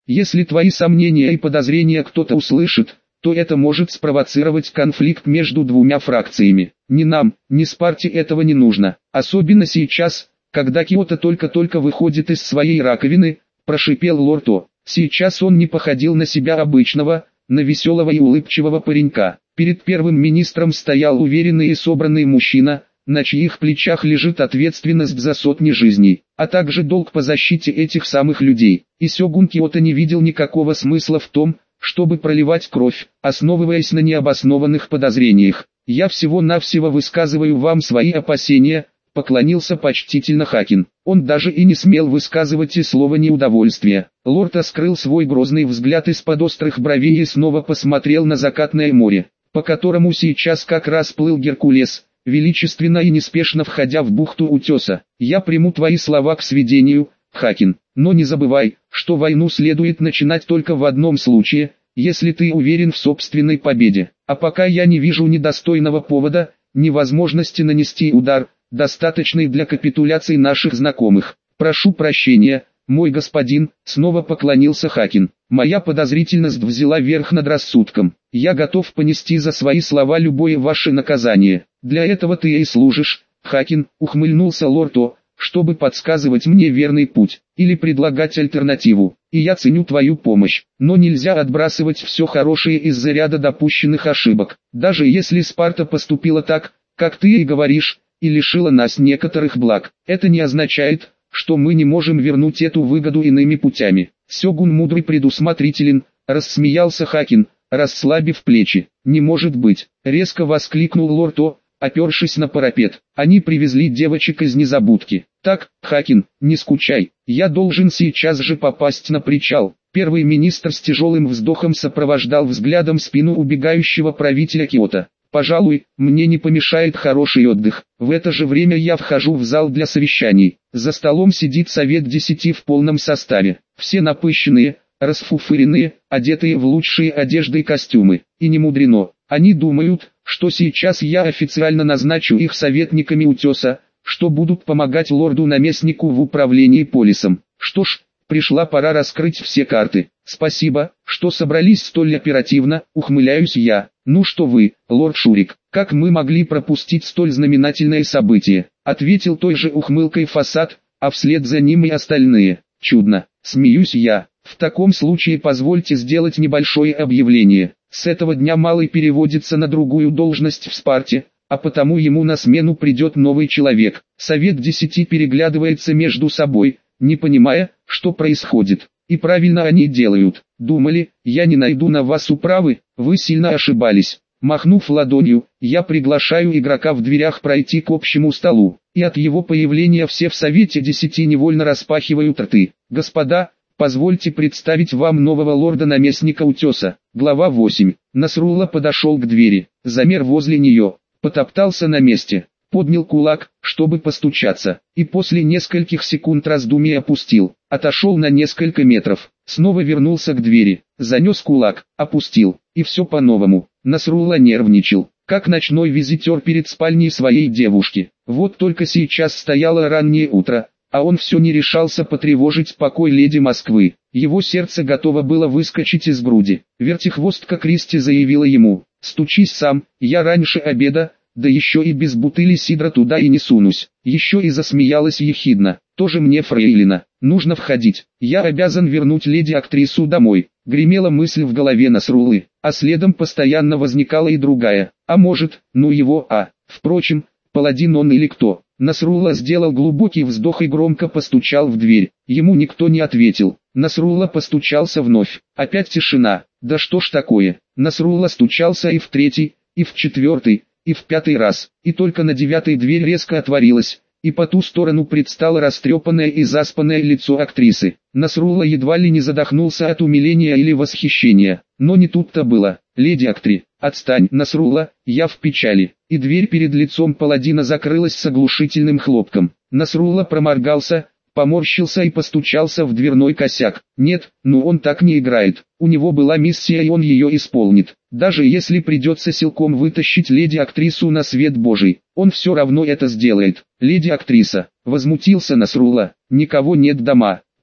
Если твои сомнения и подозрения кто-то услышит, то это может спровоцировать конфликт между двумя фракциями. Ни нам, ни Спарте этого не нужно. Особенно сейчас, когда Киото только-только выходит из своей раковины, прошипел лорд О. Сейчас он не походил на себя обычного, на веселого и улыбчивого паренька. Перед первым министром стоял уверенный и собранный мужчина, на чьих плечах лежит ответственность за сотни жизней, а также долг по защите этих самых людей. И сёгун Киото не видел никакого смысла в том, чтобы проливать кровь, основываясь на необоснованных подозрениях. «Я всего-навсего высказываю вам свои опасения», — поклонился почтительно Хакин. Он даже и не смел высказывать и слова неудовольствия. Лорд скрыл свой грозный взгляд из-под острых бровей и снова посмотрел на закатное море, по которому сейчас как раз плыл Геркулес, величественно и неспешно входя в бухту утеса. «Я приму твои слова к сведению, Хакин, но не забывай, что войну следует начинать только в одном случае, если ты уверен в собственной победе. А пока я не вижу ни достойного повода, ни возможности нанести удар, достаточный для капитуляции наших знакомых. Прошу прощения, мой господин», — снова поклонился Хакин. «Моя подозрительность взяла верх над рассудком. Я готов понести за свои слова любое ваше наказание. Для этого ты и служишь, Хакин», — ухмыльнулся лорд О, «чтобы подсказывать мне верный путь, или предлагать альтернативу. И я ценю твою помощь, но нельзя отбрасывать все хорошее из-за ряда допущенных ошибок. Даже если Спарта поступила так, как ты и говоришь, и лишила нас некоторых благ, это не означает, что мы не можем вернуть эту выгоду иными путями». «Сёгун мудрый предусмотрителен», — рассмеялся Хакин, расслабив плечи. «Не может быть», — резко воскликнул лорд О, опершись на парапет. «Они привезли девочек из незабудки. Так, Хакин, не скучай, я должен сейчас же попасть на причал». Первый министр с тяжелым вздохом сопровождал взглядом спину убегающего правителя Киото. «Пожалуй, мне не помешает хороший отдых. В это же время я вхожу в зал для совещаний. За столом сидит совет 10 в полном составе. Все напыщенные, расфуфыренные, одетые в лучшие одежды и костюмы. И не мудрено. Они думают, что сейчас я официально назначу их советниками утеса, что будут помогать лорду-наместнику в управлении полисом. Что ж, пришла пора раскрыть все карты. Спасибо, что собрались столь оперативно», — ухмыляюсь я. «Ну что вы, лорд Шурик, как мы могли пропустить столь знаменательное событие?» — ответил той же ухмылкой Фасад, а вслед за ним и остальные. «Чудно», — смеюсь я. «В таком случае позвольте сделать небольшое объявление. С этого дня Малый переводится на другую должность в Спарте, а потому ему на смену придет новый человек». Совет 10 переглядывается между собой, не понимая, что происходит. И правильно они делают. Думали, я не найду на вас управы, вы сильно ошибались. Махнув ладонью, я приглашаю игрока в дверях пройти к общему столу. И от его появления все в Совете 10 невольно распахивают рты. «Господа, позвольте представить вам нового лорда-наместника утеса». Глава 8. Насрулла подошел к двери, замер возле нее, потоптался на месте, поднял кулак, чтобы постучаться, и после нескольких секунд раздумий опустил, отошел на несколько метров, снова вернулся к двери, занес кулак, опустил, и все по-новому. Насрулла нервничал, как ночной визитер перед спальней своей девушки. Вот только сейчас стояло раннее утро, а он все не решался потревожить покой леди Москвы. Его сердце готово было выскочить из груди. Вертихвостка Кристи заявила ему: «Стучись сам, я раньше обеда, да еще и без бутыли сидра туда и не сунусь». Еще и засмеялась ехидно: «Тоже мне фрейлина, нужно входить, я обязан вернуть леди-актрису домой». Гремела мысль в голове Насруллы, а следом постоянно возникала и другая: «А может, ну его, Впрочем, паладин он или кто?» Насрулла сделал глубокий вздох и громко постучал в дверь. Ему никто не ответил. Насрулла постучался вновь. Опять тишина. Да что ж такое? Насрулла стучался и в третий, и в четвертый, и в пятый раз. И только на девятый дверь резко отворилась, и по ту сторону предстало растрепанное и заспанное лицо актрисы. Насрулла едва ли не задохнулся от умиления или восхищения. Но не тут-то было. «Леди Актри, отстань, Насрулла, я в печали». И дверь перед лицом паладина закрылась с оглушительным хлопком. Насрулла проморгался, поморщился и постучался в дверной косяк. Нет, ну он так не играет. У него была миссия, и он ее исполнит. Даже если придется силком вытащить леди-актрису на свет Божий, он все равно это сделает. «Леди-актриса», — возмутился Насрулла, — «никого нет дома.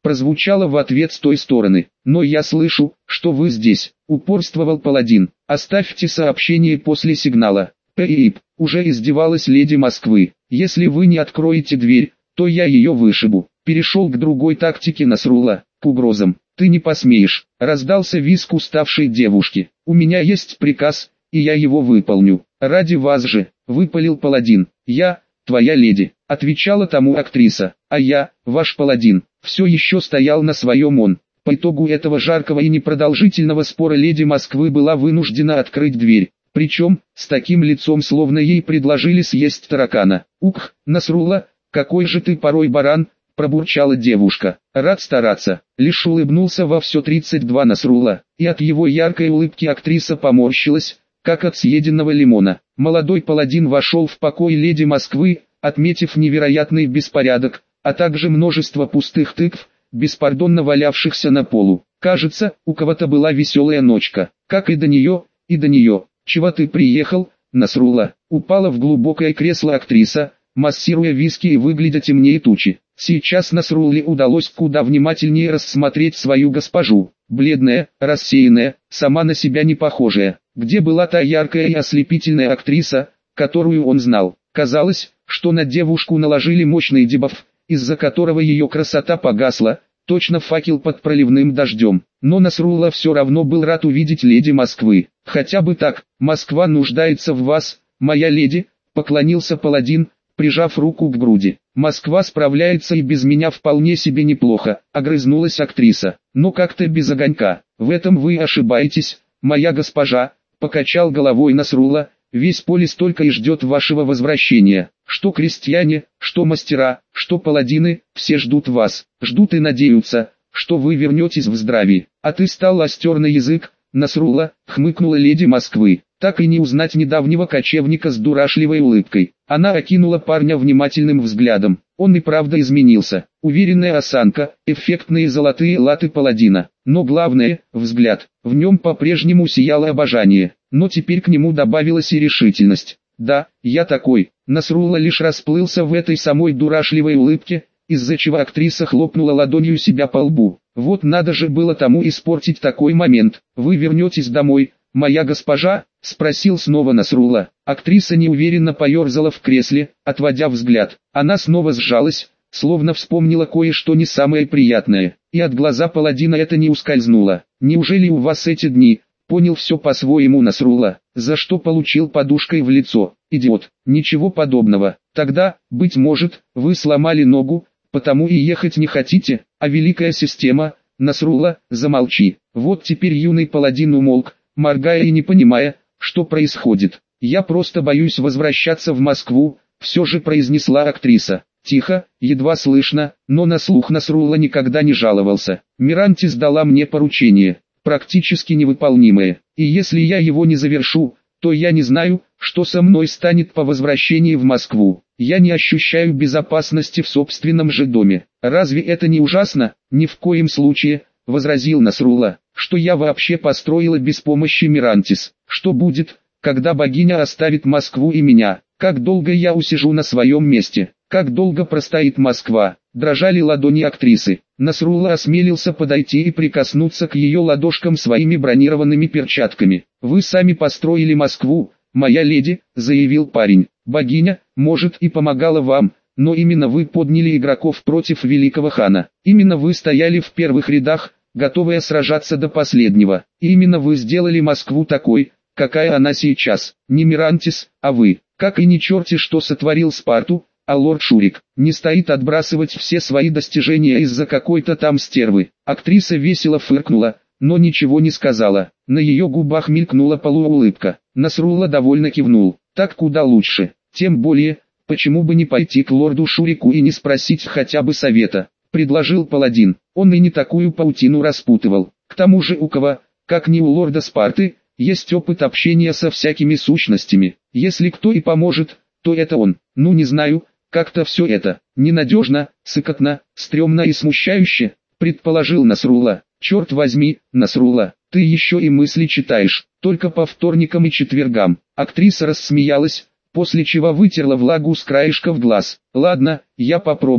прозвучало в ответ с той стороны. «Но я слышу, что вы здесь», — упорствовал паладин. «Оставьте сообщение после сигнала». «Пип», — уже издевалась леди Москвы. «Если вы не откроете дверь, то я ее вышибу». Перешел к другой тактике Насрулла, к угрозам. «Ты не посмеешь», — раздался визг уставшей девушки. «У меня есть приказ, и я его выполню. Ради вас же», — выпалил паладин. «Я, твоя леди», — отвечала тому актриса. «А я, ваш паладин». Все еще стоял на своем он. По итогу этого жаркого и непродолжительного спора леди Москвы была вынуждена открыть дверь. Причем, с таким лицом, словно ей предложили съесть таракана. «Ух, Насрулла, какой же ты порой баран», — пробурчала девушка. «Рад стараться», — лишь улыбнулся во все 32 Насрулла, и от его яркой улыбки актриса поморщилась, как от съеденного лимона. Молодой паладин вошел в покой леди Москвы, отметив невероятный беспорядок, а также множество пустых тыкв, беспардонно валявшихся на полу. Кажется, у кого-то была веселая ночка, как и до нее, и до нее. «Чего ты приехал, Насрулла?» Упала в глубокое кресло актриса, массируя виски и выглядя темнее тучи. Сейчас Насрулле удалось куда внимательнее рассмотреть свою госпожу. Бледная, рассеянная, сама на себя не похожая. Где была та яркая и ослепительная актриса, которую он знал? Казалось, что на девушку наложили мощный дебаф, из-за которого ее красота погасла, точно факел под проливным дождем. Но Насрулла все равно был рад увидеть леди Москвы. «Хотя бы так, Москва нуждается в вас, моя леди», — поклонился паладин, прижав руку к груди. «Москва справляется и без меня вполне себе неплохо», — огрызнулась актриса. «Но как-то без огонька. В этом вы ошибаетесь, моя госпожа», — покачал головой Насрулла. «Весь полис только и ждет вашего возвращения. Что крестьяне, что мастера, что паладины, все ждут вас. Ждут и надеются, что вы вернетесь в здравии. А ты стал остер на язык, Насрулла», — хмыкнула леди Москвы. Так и не узнать недавнего кочевника с дурашливой улыбкой. Она окинула парня внимательным взглядом. Он и правда изменился. Уверенная осанка, эффектные золотые латы паладина. Но главное, взгляд. В нем по-прежнему сияло обожание. Но теперь к нему добавилась и решительность. «Да, я такой». Насрулла лишь расплылся в этой самой дурашливой улыбке, из-за чего актриса хлопнула ладонью себя по лбу. «Вот надо же было тому испортить такой момент. Вы вернетесь домой, моя госпожа?» — спросил снова Насрулла. Актриса неуверенно поерзала в кресле, отводя взгляд. Она снова сжалась, словно вспомнила кое-что не самое приятное. И от глаза паладина это не ускользнуло. «Неужели у вас эти дни?» Понял все по-своему Насрулла, за что получил подушкой в лицо. «Идиот, ничего подобного. Тогда, быть может, вы сломали ногу, потому и ехать не хотите, а великая система...» «Насрулла, замолчи». Вот теперь юный паладин умолк, моргая и не понимая, что происходит. «Я просто боюсь возвращаться в Москву», — все же произнесла актриса. Тихо, едва слышно, но на слух Насрулла никогда не жаловался. «Мирантис дала мне поручение, практически невыполнимое, и если я его не завершу, то я не знаю, что со мной станет по возвращении в Москву. Я не ощущаю безопасности в собственном же доме. Разве это не ужасно?» «Ни в коем случае», — возразил Насрулла, — «что я вообще построила без помощи Мирантис. Что будет, когда богиня оставит Москву и меня? Как долго я усижу на своем месте? Как долго простоит Москва?» Дрожали ладони актрисы. Насрулла осмелился подойти и прикоснуться к ее ладошкам своими бронированными перчатками. «Вы сами построили Москву, моя леди», — заявил парень. «Богиня, может, и помогала вам, но именно вы подняли игроков против великого хана. Именно вы стояли в первых рядах, готовые сражаться до последнего. И именно вы сделали Москву такой, какая она сейчас. Не Мирантис, а вы. Как и не черти что сотворил Спарту, а лорд Шурик. Не стоит отбрасывать все свои достижения из-за какой-то там стервы». Актриса весело фыркнула, но ничего не сказала. На ее губах мелькнула полуулыбка. Насрулла довольно кивнул. «Так куда лучше. Тем более, почему бы не пойти к лорду Шурику и не спросить хотя бы совета», — предложил паладин. Он и не такую паутину распутывал. К тому же у кого, как ни у лорда Спарты, есть опыт общения со всякими сущностями. Если кто и поможет, то это он. Ну не знаю, как-то все это ненадежно, сыкотно, стрёмно и смущающе, предположил Насрулла. «Черт возьми, Насрулла, ты еще и мысли читаешь, только по вторникам и четвергам». Актриса рассмеялась, после чего вытерла влагу с краешков глаз. «Ладно, я попробую.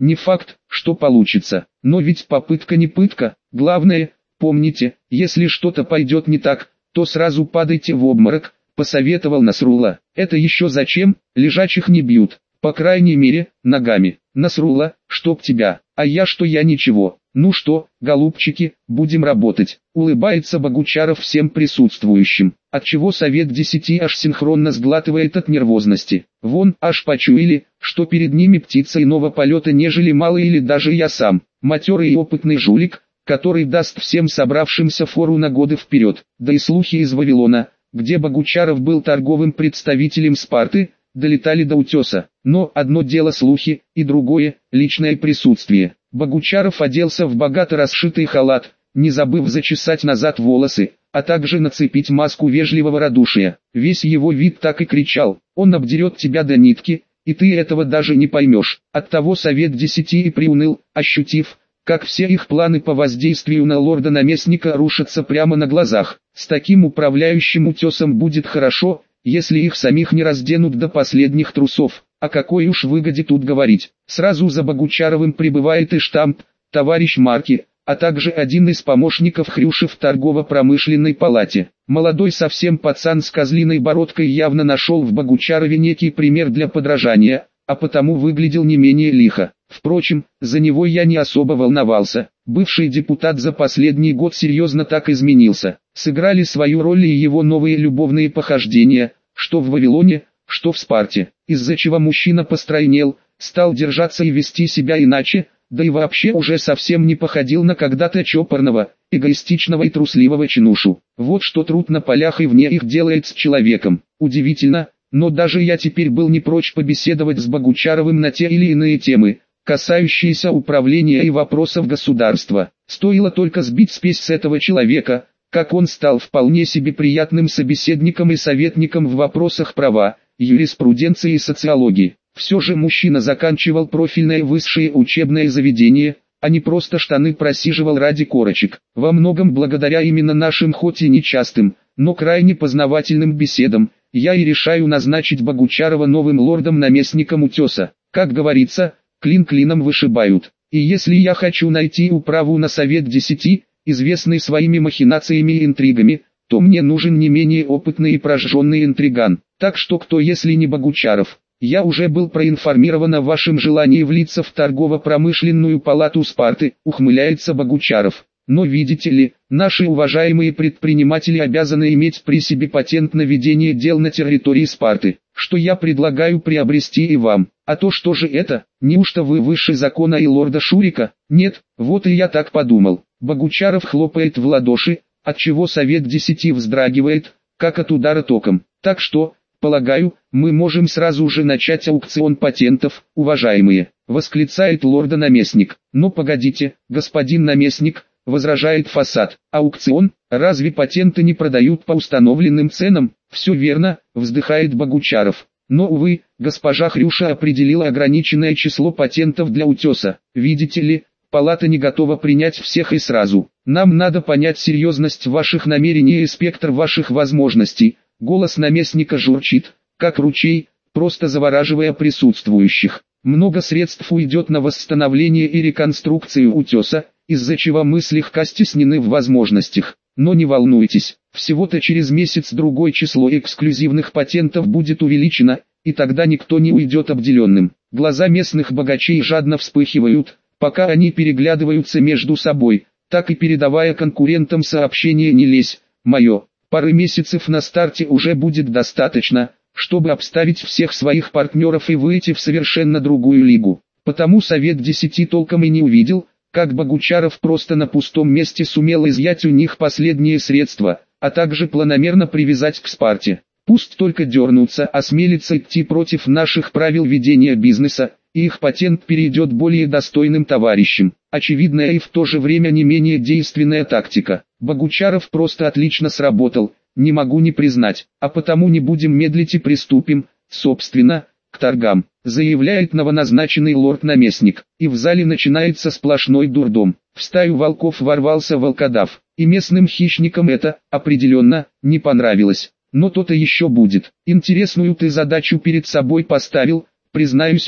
Не факт, что получится, но ведь попытка не пытка. Главное, помните, если что-то пойдет не так, то сразу падайте в обморок, посоветовал Насрулла. Это еще зачем? Лежачих не бьют, по крайней мере, ногами. Насрулла, чтоб тебя, а я что, я ничего. Ну что, голубчики, будем работать. Улыбается Богучаров всем присутствующим, отчего совет 10 аж синхронно сглатывает от нервозности. Вон, аж почуяли, что перед ними птица иного полета, нежели малый или даже я сам, матерый и опытный жулик, который даст всем собравшимся фору на годы вперед. Да и слухи из Вавилона, где Богучаров был торговым представителем Спарты, долетали до утеса. Но одно дело слухи, и другое – личное присутствие. Богучаров оделся в богато расшитый халат, не забыв зачесать назад волосы, а также нацепить маску вежливого радушия. Весь его вид так и кричал: «Он обдерет тебя до нитки, и ты этого даже не поймешь». Оттого совет 10 и приуныл, ощутив, как все их планы по воздействию на лорда-наместника рушатся прямо на глазах. С таким управляющим утесом будет хорошо, если их самих не разденут до последних трусов. О какой уж выгоде тут говорить. Сразу за Богучаровым прибывает и штамп, товарищ Марки, а также один из помощников Хрюши в торгово-промышленной палате. Молодой совсем пацан с козлиной бородкой явно нашел в Богучарове некий пример для подражания, а потому выглядел не менее лихо. Впрочем, за него я не особо волновался. Бывший депутат за последний год серьезно так изменился. Сыграли свою роль и его новые любовные похождения, что в Вавилоне, что в Спарте, из-за чего мужчина постройнел, стал держаться и вести себя иначе, да и вообще уже совсем не походил на когда-то чопорного, эгоистичного и трусливого чинушу. Вот что труд на полях и вне их делает с человеком. Удивительно, но даже я теперь был не прочь побеседовать с Богучаровым на те или иные темы, касающиеся управления и вопросов государства. Стоило только сбить спесь с этого человека, как он стал вполне себе приятным собеседником и советником в вопросах права, юриспруденции и социологии. Все же мужчина заканчивал профильное высшее учебное заведение, а не просто штаны просиживал ради корочек. Во многом благодаря именно нашим хоть и нечастым, но крайне познавательным беседам, я и решаю назначить Богучарова новым лордом-наместником утеса. Как говорится, клин клином вышибают. И если я хочу найти управу на совет 10, известный своими махинациями и интригами, то мне нужен не менее опытный и прожженный интриган. Так что кто, если не Богучаров? Я уже был проинформирован о вашем желании влиться в торгово-промышленную палату Спарты, ухмыляется Богучаров. Но видите ли, наши уважаемые предприниматели обязаны иметь при себе патент на ведение дел на территории Спарты, что я предлагаю приобрести и вам. А то что же это? Неужто вы выше закона и лорда Шурика? Нет, вот и я так подумал. Богучаров хлопает в ладоши, отчего совет 10 вздрагивает, как от удара током. Так что, полагаю, мы можем сразу же начать аукцион патентов, уважаемые, восклицает лорда-наместник. Но погодите, господин наместник, возражает Фасад. Аукцион? Разве патенты не продают по установленным ценам? Все верно, вздыхает Богучаров. Но, увы, госпожа Хрюша определила ограниченное число патентов для утеса. Видите ли, палата не готова принять всех и сразу. Нам надо понять серьезность ваших намерений и спектр ваших возможностей. Голос наместника журчит, как ручей, просто завораживая присутствующих. Много средств уйдет на восстановление и реконструкцию утеса, из-за чего мы слегка стеснены в возможностях. Но не волнуйтесь, всего-то через месяц-другой число эксклюзивных патентов будет увеличено, и тогда никто не уйдет обделенным. Глаза местных богачей жадно вспыхивают, пока они переглядываются между собой, так и передавая конкурентам сообщение «не лезь, мое». Пары месяцев на старте уже будет достаточно, чтобы обставить всех своих партнеров и выйти в совершенно другую лигу. Потому совет 10 толком и не увидел, как Богучаров просто на пустом месте сумел изъять у них последние средства, а также планомерно привязать к Спарте. Пусть только дернутся, осмелится идти против наших правил ведения бизнеса, и их патент перейдет более достойным товарищам. Очевидная и в то же время не менее действенная тактика. Богучаров просто отлично сработал, не могу не признать, а потому не будем медлить и приступим, собственно, к торгам, заявляет новоназначенный лорд-наместник, и в зале начинается сплошной дурдом. В стаю волков ворвался волкодав, и местным хищникам это, определенно, не понравилось. Но то-то еще будет. Интересную ты задачу перед собой поставил, признаюсь я.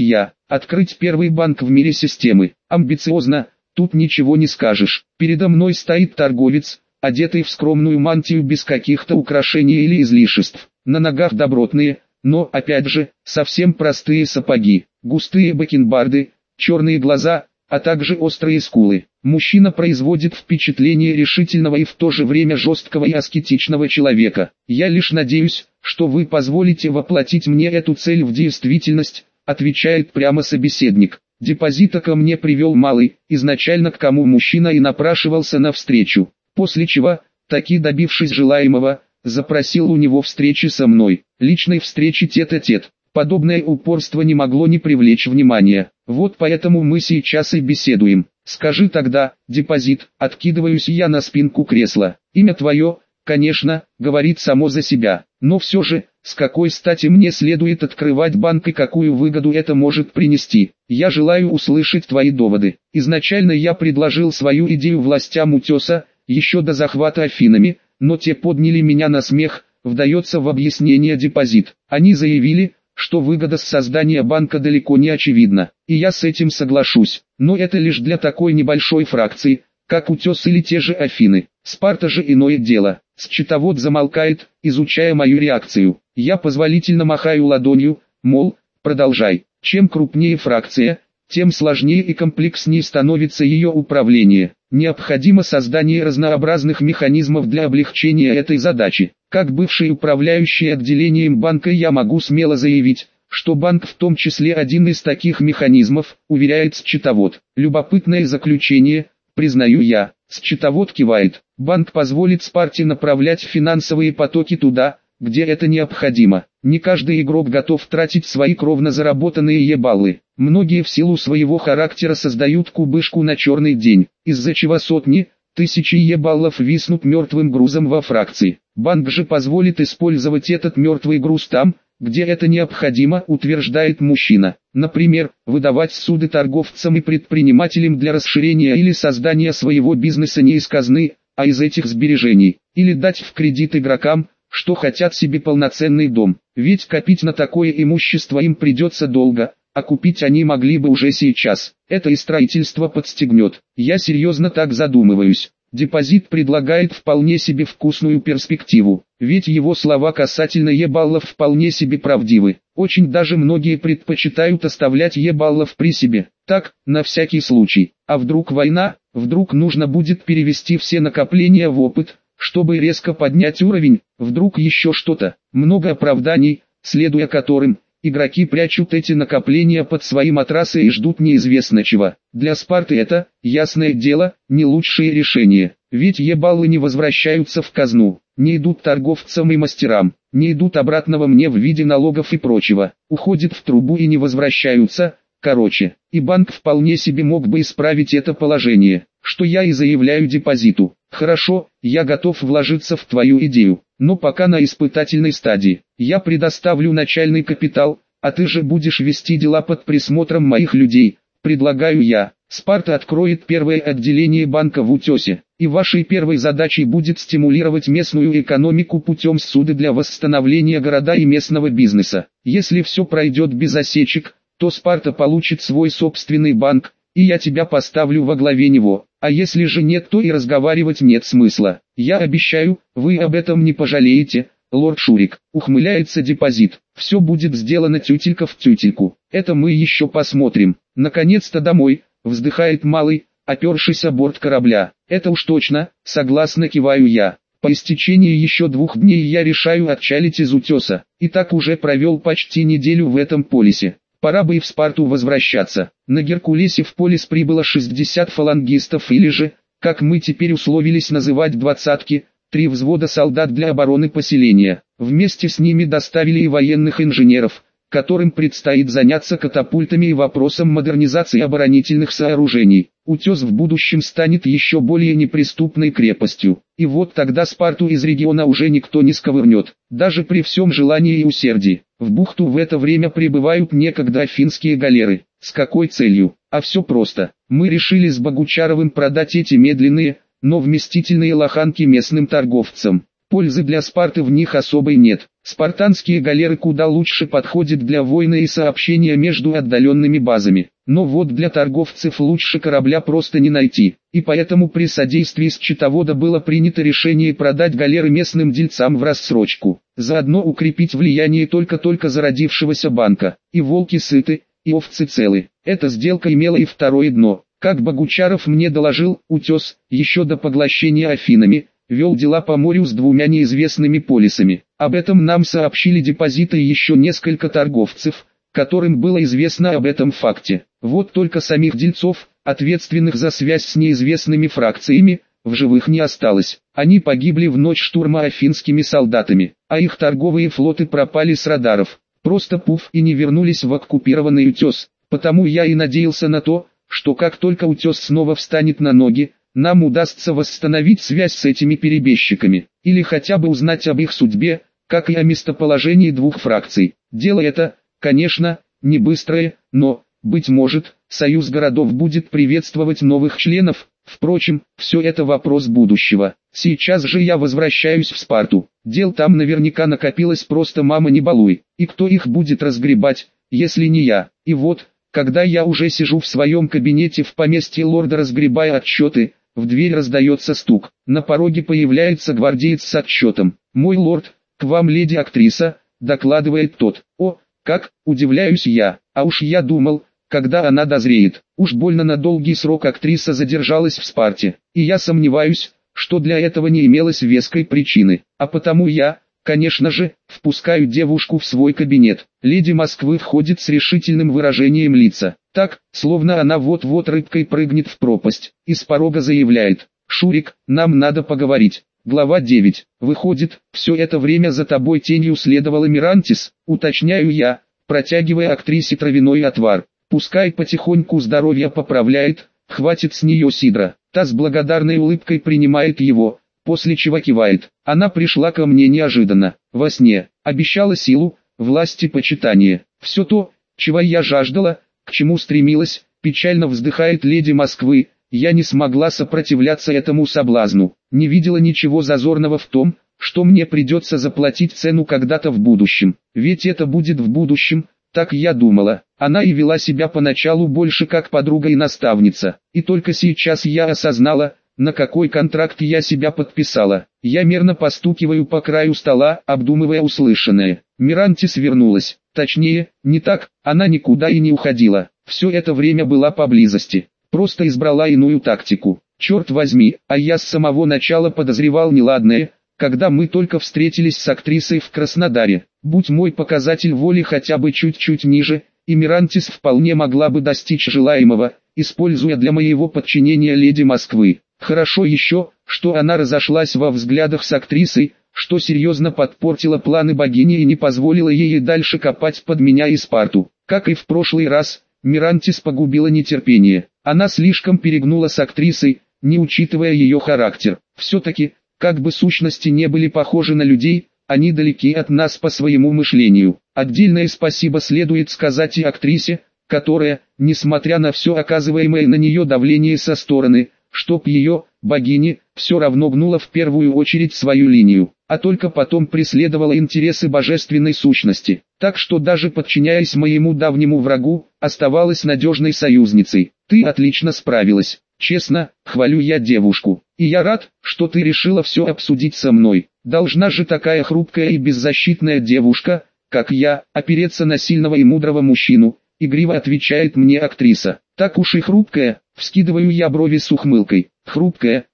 открыть первый банк в мире системы. Амбициозно, тут ничего не скажешь. Передо мной стоит торговец, одетый в скромную мантию без каких-то украшений или излишеств. На ногах добротные, но, опять же, совсем простые сапоги, густые бакенбарды, черные глаза, а также острые скулы. Мужчина производит впечатление решительного и в то же время жесткого и аскетичного человека. Я лишь надеюсь, что вы позволите воплотить мне эту цель в действительность, отвечает прямо собеседник. Депозита ко мне привел малый, изначально к кому мужчина и напрашивался на встречу. После чего, таки добившись желаемого, запросил у него встречи со мной. Личной встречи тет-а-тет. Подобное упорство не могло не привлечь внимания. Вот поэтому мы сейчас и беседуем. Скажи тогда, депозит, откидываюсь я на спинку кресла. Имя твое, конечно, говорит само за себя. Но все же, с какой стати мне следует открывать банк и какую выгоду это может принести? Я желаю услышать твои доводы. Изначально я предложил свою идею властям Утеса, еще до захвата Афинами, но те подняли меня на смех, вдается в объяснение депозит. Они заявили, что выгода с создания банка далеко не очевидна, и я с этим соглашусь, но это лишь для такой небольшой фракции, как Утес или те же Афины. Спарта же иное дело. Счетовод замолкает, изучая мою реакцию. Я позволительно махаю ладонью, мол, продолжай. Чем крупнее фракция, тем сложнее и комплекснее становится ее управление. Необходимо создание разнообразных механизмов для облегчения этой задачи. Как бывший управляющий отделением банка я могу смело заявить, что банк в том числе один из таких механизмов, уверяет счетовод. Любопытное заключение, признаю я. Счетовод кивает. Банк позволит Спарте направлять финансовые потоки туда, где это необходимо. Не каждый игрок готов тратить свои кровно заработанные ебаллы. Многие в силу своего характера создают кубышку на черный день, из-за чего сотни, тысячи ебаллов виснут мертвым грузом во фракции. Банк же позволит использовать этот мертвый груз там, где это необходимо, утверждает мужчина. Например, выдавать суды торговцам и предпринимателям для расширения или создания своего бизнеса не из казны, а из этих сбережений. Или дать в кредит игрокам, что хотят себе полноценный дом. Ведь копить на такое имущество им придется долго, а купить они могли бы уже сейчас. Это и строительство подстегнет. Я серьезно так задумываюсь. Депозит предлагает вполне себе вкусную перспективу, ведь его слова касательно ебаллов вполне себе правдивы. Очень даже многие предпочитают оставлять ебаллов при себе, так, на всякий случай. А вдруг война, вдруг нужно будет перевести все накопления в опыт, чтобы резко поднять уровень, вдруг еще что-то. Много оправданий, следуя которым, игроки прячут эти накопления под свои матрасы и ждут неизвестно чего. Для Спарты это, ясное дело, не лучшее решение. Ведь ебаллы не возвращаются в казну, не идут торговцам и мастерам, не идут обратного мне в виде налогов и прочего. Уходят в трубу и не возвращаются, короче. И банк вполне себе мог бы исправить это положение, что я и заявляю депозиту. Хорошо, я готов вложиться в твою идею, но пока на испытательной стадии. Я предоставлю начальный капитал, а ты же будешь вести дела под присмотром моих людей, предлагаю я. Спарта откроет первое отделение банка в Утесе, и вашей первой задачей будет стимулировать местную экономику путем суды для восстановления города и местного бизнеса. Если все пройдет без осечек, то Спарта получит свой собственный банк, и я тебя поставлю во главе него. А если же нет, то и разговаривать нет смысла. Я обещаю, вы об этом не пожалеете, лорд Шурик. Ухмыляется депозит. Все будет сделано тютелька в тютельку. Это мы еще посмотрим. Наконец-то домой, вздыхает малый, опершись о борт корабля. Это уж точно, согласно киваю я. По истечении еще 2 дней я решаю отчалить из Утеса. И так уже провел почти неделю в этом полисе. Пора бы и в Спарту возвращаться. На Геркулесе в полис прибыло 60 фалангистов или же, как мы теперь условились называть двадцатки, 3 взвода солдат для обороны поселения. Вместе с ними доставили и военных инженеров, которым предстоит заняться катапультами и вопросом модернизации оборонительных сооружений. Утес в будущем станет еще более неприступной крепостью. И вот тогда Спарту из региона уже никто не сковырнет, даже при всем желании и усердии. В бухту в это время прибывают некогда афинские галеры. С какой целью? А все просто. Мы решили с Богучаровым продать эти медленные, но вместительные лоханки местным торговцам. Пользы для Спарты в них особой нет. Спартанские галеры куда лучше подходят для войны и сообщения между отдаленными базами. Но вот для торговцев лучше корабля просто не найти. И поэтому при содействии счетовода было принято решение продать галеры местным дельцам в рассрочку. Заодно укрепить влияние только-только зародившегося банка. И волки сыты, и овцы целы. Эта сделка имела и второе дно. Как Богучаров мне доложил, Утес, еще до поглощения Афинами, вел дела по морю с двумя неизвестными полисами. Об этом нам сообщили депозиты и еще несколько торговцев, которым было известно об этом факте. Вот только самих дельцов, ответственных за связь с неизвестными фракциями, в живых не осталось. Они погибли в ночь штурма афинскими солдатами, а их торговые флоты пропали с радаров. Просто пуф и не вернулись в оккупированный Утес. Потому я и надеялся на то, что как только Утес снова встанет на ноги, нам удастся восстановить связь с этими перебежчиками, или хотя бы узнать об их судьбе, как и о местоположении двух фракций. Дело это, конечно, не быстрое, но, быть может, союз городов будет приветствовать новых членов. Впрочем, все это вопрос будущего. Сейчас же я возвращаюсь в Спарту. Дел там наверняка накопилось просто мама не балуй. И кто их будет разгребать, если не я? И вот, когда я уже сижу в своем кабинете в поместье лорда, разгребая отчеты, в дверь раздается стук. На пороге появляется гвардеец с отчетом. «Мой лорд, к вам леди-актриса», — докладывает тот. «О, как?» — удивляюсь я. А уж я думал, когда она дозреет. Уж больно на долгий срок актриса задержалась в Спарте. И я сомневаюсь, что для этого не имелось веской причины. А потому я, конечно же, впускаю девушку в свой кабинет. Леди Москвы входит с решительным выражением лица. Так, словно она вот-вот рыбкой прыгнет в пропасть. И с порога заявляет: «Шурик, нам надо поговорить». Глава 9. Выходит, все это время за тобой тенью следовала Мирантис, уточняю я, протягивая актрисе травяной отвар. Пускай потихоньку здоровье поправляет, хватит с нее сидра. Та с благодарной улыбкой принимает его, после чего кивает. Она пришла ко мне неожиданно, во сне, обещала силу, власть и почитание. Все то, чего я жаждала, к чему стремилась, печально вздыхает леди Москвы. Я не смогла сопротивляться этому соблазну, не видела ничего зазорного в том, что мне придется заплатить цену когда-то в будущем. Ведь это будет в будущем, так я думала. Она и вела себя поначалу больше как подруга и наставница. И только сейчас я осознала, на какой контракт я себя подписала. Я мерно постукиваю по краю стола, обдумывая услышанное. Мирантис вернулась. Точнее, не так, она никуда и не уходила. Все это время была поблизости. Просто избрала иную тактику. Черт возьми, а я с самого начала подозревал неладное, когда мы только встретились с актрисой в Краснодаре. Будь мой показатель воли хотя бы чуть-чуть ниже, и Мирантис вполне могла бы достичь желаемого, используя для моего подчинения леди Москвы. Хорошо еще, что она разошлась во взглядах с актрисой, что серьезно подпортило планы богини и не позволило ей дальше копать под меня и Спарту. Как и в прошлый раз, Мирантис погубила нетерпение. Она слишком перегнула с актрисой, не учитывая ее характер. Все-таки, как бы сущности не были похожи на людей, они далеки от нас по своему мышлению. Отдельное спасибо следует сказать и актрисе, которая, несмотря на все оказываемое на нее давление со стороны, чтоб ее, богини, все равно гнула в первую очередь свою линию, а только потом преследовала интересы божественной сущности. Так что даже подчиняясь моему давнему врагу, оставалась надежной союзницей. Ты отлично справилась. Честно, хвалю я девушку. И я рад, что ты решила все обсудить со мной. Должна же такая хрупкая и беззащитная девушка, как я, опереться на сильного и мудрого мужчину, игриво отвечает мне актриса. Так уж и хрупкая, вскидываю я брови с ухмылкой. Хрупкая,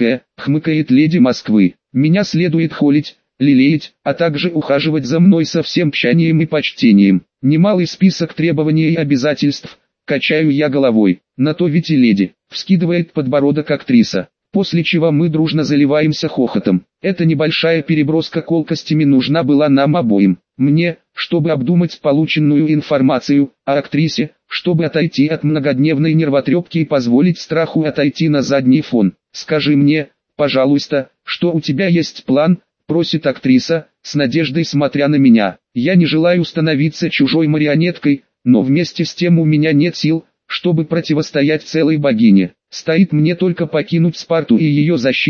хмыкает леди Москвы. Меня следует холить, лелеять, а также ухаживать за мной со всем тщанием и почтением. Немалый список требований и обязательств, качаю я головой. На то ведь и леди, вскидывает подбородок актриса. После чего мы дружно заливаемся хохотом. Эта небольшая переброска колкостями нужна была нам обоим. Мне, чтобы обдумать полученную информацию, а актрисе, чтобы отойти от многодневной нервотрепки и позволить страху отойти на задний фон. «Скажи мне, пожалуйста, что у тебя есть план?» – просит актриса, с надеждой смотря на меня. Я не желаю становиться чужой марионеткой, но вместе с тем у меня нет сил, чтобы противостоять целой богине. Стоит мне только покинуть Спарту и ее защиту,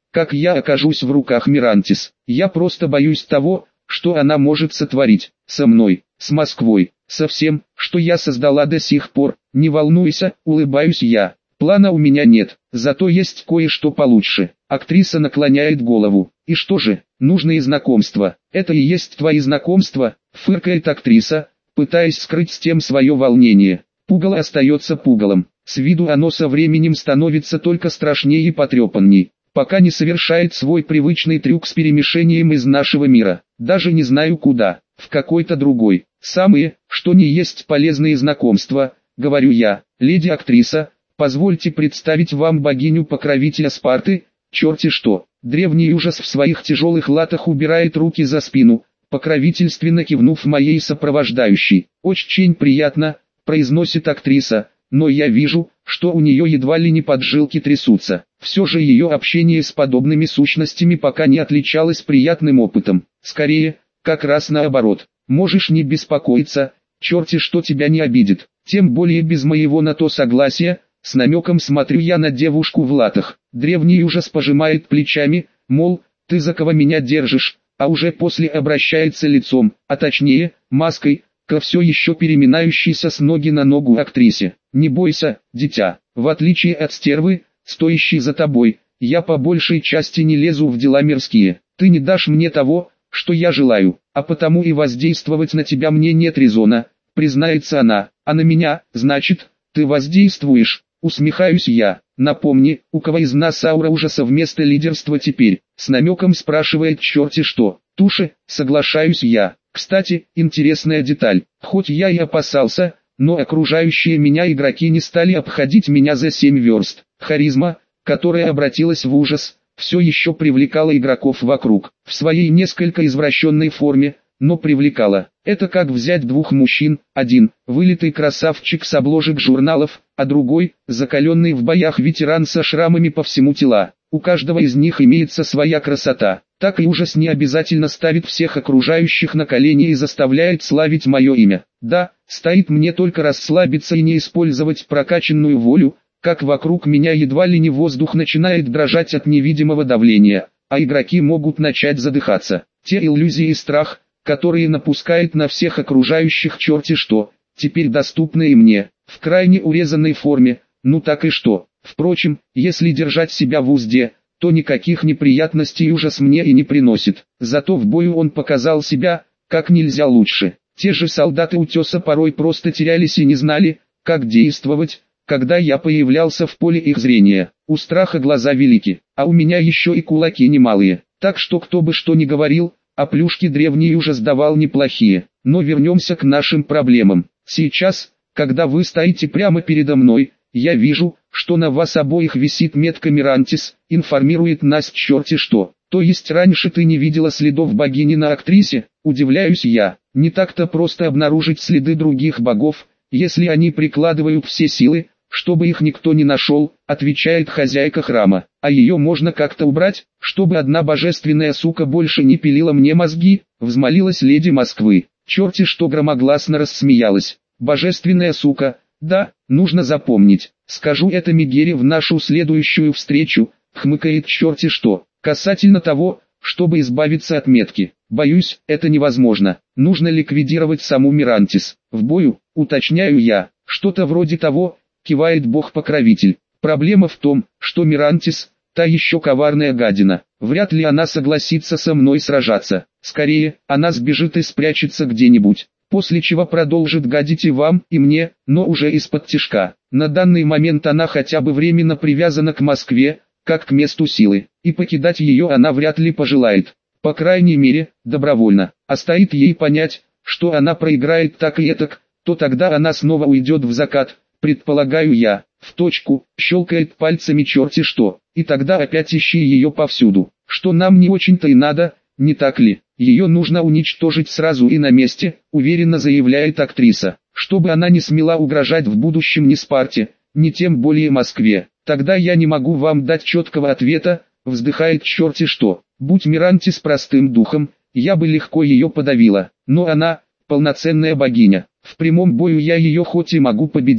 как я окажусь в руках Мирантис. Я просто боюсь того, что она может сотворить со мной, с Москвой, со всем, что я создала до сих пор. Не волнуйся, улыбаюсь я. Плана у меня нет, зато есть кое-что получше. Актриса наклоняет голову. И что же, нужные знакомства? Это и есть твои знакомства, фыркает актриса, пытаясь скрыть с тем свое волнение. Пугало остается пугалом. С виду оно со временем становится только страшнее и потрепанней, пока не совершает свой привычный трюк с перемещением из нашего мира. Даже не знаю куда, в какой-то другой. Самые, что не есть полезные знакомства, говорю я. Леди-актриса, позвольте представить вам богиню-покровителя Спарты. Черти что, древний ужас в своих тяжелых латах убирает руки за спину, покровительственно кивнув моей сопровождающей. Очень приятно, произносит актриса, но я вижу, что у нее едва ли не поджилки трясутся. Все же ее общение с подобными сущностями пока не отличалось приятным опытом. Скорее, как раз наоборот. Можешь не беспокоиться, черти что тебя не обидит. Тем более без моего на то согласия. С намеком смотрю я на девушку в латах. Древний ужас пожимает плечами, мол, ты за кого меня держишь, а уже после обращается лицом, а точнее, маской, ко все еще переминающейся с ноги на ногу актрисе. Не бойся, дитя, в отличие от стервы, стоящей за тобой, я по большей части не лезу в дела мирские. Ты не дашь мне того, что я желаю, а потому и воздействовать на тебя мне нет резона, признается она, а на меня, значит, ты воздействуешь. Усмехаюсь я. Напомни, у кого из нас аура ужаса вместо лидерства теперь? С намеком спрашивает черти что. Туши, соглашаюсь я. Кстати, интересная деталь. Хоть я и опасался, но окружающие меня игроки не стали обходить меня за 7 верст. Харизма, которая обратилась в ужас, все еще привлекала игроков вокруг. В своей несколько извращенной форме, но привлекала. Это как взять двух мужчин, один – вылитый красавчик с обложек журналов, а другой – закаленный в боях ветеран со шрамами по всему тела. У каждого из них имеется своя красота. Так и ужас не обязательно ставит всех окружающих на колени и заставляет славить мое имя. Да, стоит мне только расслабиться и не использовать прокачанную волю, как вокруг меня едва ли не воздух начинает дрожать от невидимого давления, а игроки могут начать задыхаться. Те иллюзии и страх, которые напускает на всех окружающих черти что, теперь доступны и мне, в крайне урезанной форме, ну так и что. Впрочем, если держать себя в узде, то никаких неприятностей ужас мне и не приносит. Зато в бою он показал себя, как нельзя лучше. Те же солдаты утеса порой просто терялись и не знали, как действовать, когда я появлялся в поле их зрения. У страха глаза велики, а у меня еще и кулаки немалые. Так что кто бы что ни говорил, а плюшки древний ужас давал неплохие. Но вернемся к нашим проблемам. Сейчас, когда вы стоите прямо передо мной, я вижу, что на вас обоих висит метка Мирантис, информирует нас черти что. То есть раньше ты не видела следов богини на актрисе? Удивляюсь я. Не так-то просто обнаружить следы других богов, если они прикладывают все силы, чтобы их никто не нашел, отвечает хозяйка храма. А ее можно как-то убрать, чтобы одна божественная сука больше не пилила мне мозги, взмолилась леди Москвы. Черти что громогласно рассмеялась. Божественная сука, да, нужно запомнить. Скажу это Мегере в нашу следующую встречу, хмыкает черти что. Касательно того, чтобы избавиться от метки. Боюсь, это невозможно. Нужно ликвидировать саму Мирантис. В бою, уточняю я, что-то вроде того, кивает бог-покровитель. Проблема в том, что Мирантис, та еще коварная гадина. Вряд ли она согласится со мной сражаться. Скорее, она сбежит и спрячется где-нибудь. После чего продолжит гадить и вам, и мне, но уже из-под тишка. На данный момент она хотя бы временно привязана к Москве, как к месту силы, и покидать ее она вряд ли пожелает. По крайней мере, добровольно. А стоит ей понять, что она проиграет так и этак, то тогда она снова уйдет в закат, предполагаю я. В точку, щелкает пальцами черти что, и тогда опять ищи ее повсюду. Что нам не очень-то и надо, не так ли? Ее нужно уничтожить сразу и на месте, уверенно заявляет актриса, чтобы она не смела угрожать в будущем ни Спарте, ни тем более Москве. Тогда я не могу вам дать четкого ответа, вздыхает черти что. Будь Мирантис простым духом, я бы легко ее подавила, но она, полноценная богиня. В прямом бою я ее хоть и могу победить,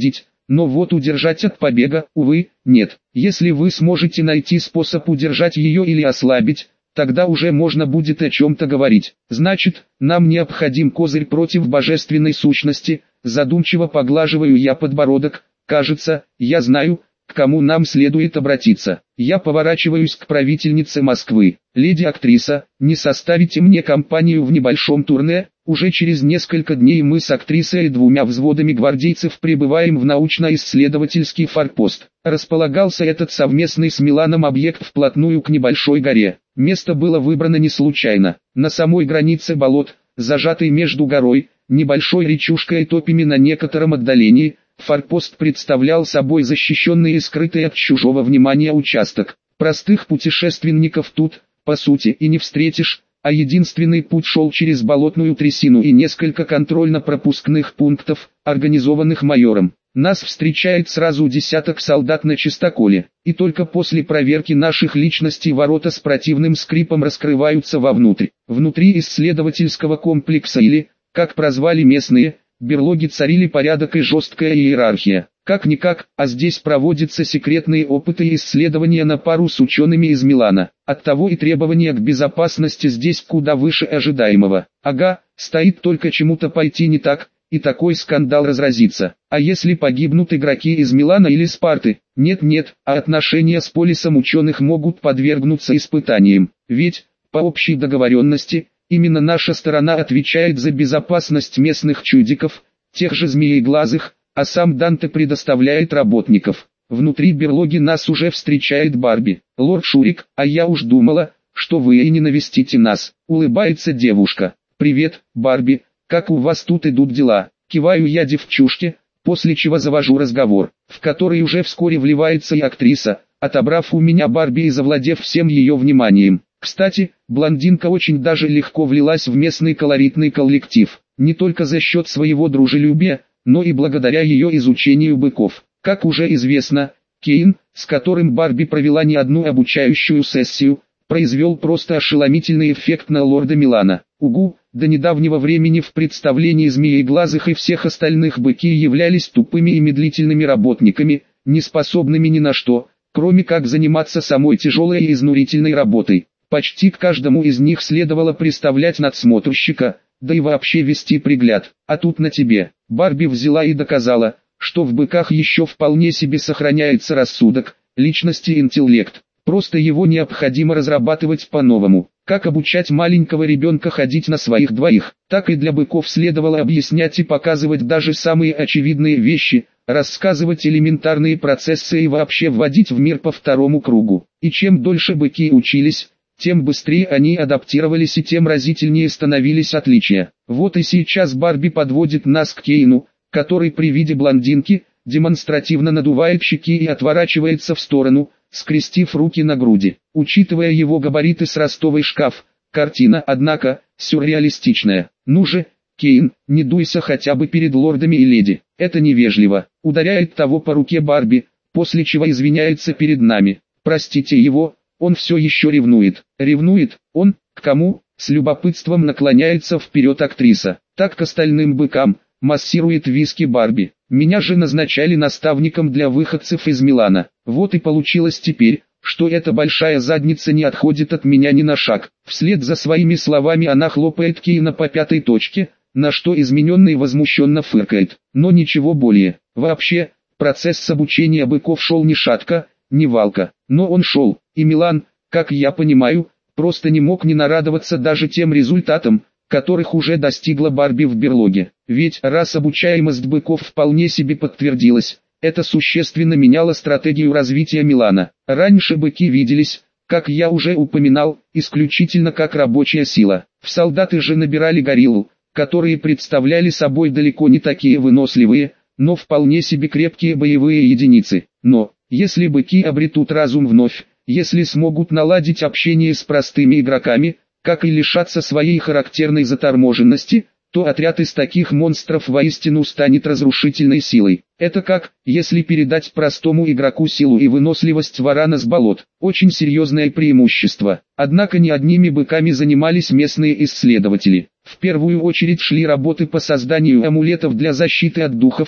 но вот удержать от побега, увы, нет. Если вы сможете найти способ удержать ее или ослабить, тогда уже можно будет о чем-то говорить. Значит, нам необходим козырь против божественной сущности. Задумчиво поглаживаю я подбородок. Кажется, я знаю, к кому нам следует обратиться. Я поворачиваюсь к правительнице Москвы. Леди-актриса, не составите мне компанию в небольшом турне? Уже через несколько дней мы с актрисой и 2 взводами гвардейцев прибываем в научно-исследовательский форпост. Располагался этот совместный с Миланом объект вплотную к небольшой горе. Место было выбрано не случайно. На самой границе болот, зажатой между горой, небольшой речушкой и топями на некотором отдалении, форпост представлял собой защищенный и скрытый от чужого внимания участок. Простых путешественников тут, по сути, и не встретишь, а единственный путь шел через болотную трясину и несколько контрольно-пропускных пунктов, организованных майором. Нас встречает сразу десяток солдат на чистоколе, и только после проверки наших личностей ворота с противным скрипом раскрываются вовнутрь. Внутри исследовательского комплекса или, как прозвали местные, берлоги, царили порядок и жесткая иерархия. Как-никак, а здесь проводятся секретные опыты и исследования на пару с учеными из Милана. Оттого и требования к безопасности здесь куда выше ожидаемого. Ага, стоит только чему-то пойти не так, и такой скандал разразится. А если погибнут игроки из Милана или Спарты? Нет-нет, а отношения с полисом ученых могут подвергнуться испытаниям. Ведь, по общей договоренности, именно наша сторона отвечает за безопасность местных чудиков, тех же змееглазых, а сам Данте предоставляет работников. Внутри берлоги нас уже встречает Барби. «Лорд Шурик, а я уж думала, что вы и не навестите нас», — улыбается девушка. «Привет, Барби, как у вас тут идут дела?» Киваю я девчушке, после чего завожу разговор, в который уже вскоре вливается и актриса, отобрав у меня Барби и завладев всем ее вниманием. Кстати, блондинка очень даже легко влилась в местный колоритный коллектив, не только за счет своего дружелюбия, но и благодаря ее изучению быков. Как уже известно, Кейн, с которым Барби провела не одну обучающую сессию, произвел просто ошеломительный эффект на лорда Милана. Угу, до недавнего времени в представлении змееглазых и всех остальных быки являлись тупыми и медлительными работниками, не способными ни на что, кроме как заниматься самой тяжелой и изнурительной работой. Почти к каждому из них следовало приставлять надсмотрщика, да и вообще вести пригляд. А тут на тебе. Барби взяла и доказала, что в быках еще вполне себе сохраняется рассудок, личность и интеллект. Просто его необходимо разрабатывать по-новому. Как обучать маленького ребенка ходить на своих двоих, так и для быков следовало объяснять и показывать даже самые очевидные вещи, рассказывать элементарные процессы и вообще вводить в мир по второму кругу. И чем дольше быки учились, тем быстрее они адаптировались и тем разительнее становились отличия. Вот и сейчас Барби подводит нас к Кейну, который при виде блондинки, демонстративно надувает щеки и отворачивается в сторону, скрестив руки на груди. Учитывая его габариты с ростовый шкаф, картина, однако, сюрреалистичная. Ну же, Кейн, не дуйся хотя бы перед лордами и леди, это невежливо. Ударяет того по руке Барби, после чего извиняется перед нами. Простите его, он все еще ревнует. Ревнует? Он? К кому? С любопытством наклоняется вперед актриса. Так к остальным быкам, массирует виски Барби. Меня же назначали наставником для выходцев из Милана. Вот и получилось теперь, что эта большая задница не отходит от меня ни на шаг. Вслед за своими словами она хлопает Кейна по пятой точке, на что измененный возмущенно фыркает. Но ничего более. Вообще, процесс с обучения быков шел ни шатко, ни валко. Но он шел, и Милан, как я понимаю, просто не мог не нарадоваться даже тем результатам, которых уже достигла Барби в берлоге. Ведь раз обучаемость быков вполне себе подтвердилась, это существенно меняло стратегию развития Милана. Раньше быки виделись, как я уже упоминал, исключительно как рабочая сила. В солдаты же набирали гориллу, которые представляли собой далеко не такие выносливые, но вполне себе крепкие боевые единицы. Но, если быки обретут разум вновь, если смогут наладить общение с простыми игроками, как и лишаться своей характерной заторможенности, то отряд из таких монстров воистину станет разрушительной силой. Это как, если передать простому игроку силу и выносливость варана с болот. Очень серьезное преимущество. Однако не одними быками занимались местные исследователи. В первую очередь шли работы по созданию амулетов для защиты от духов,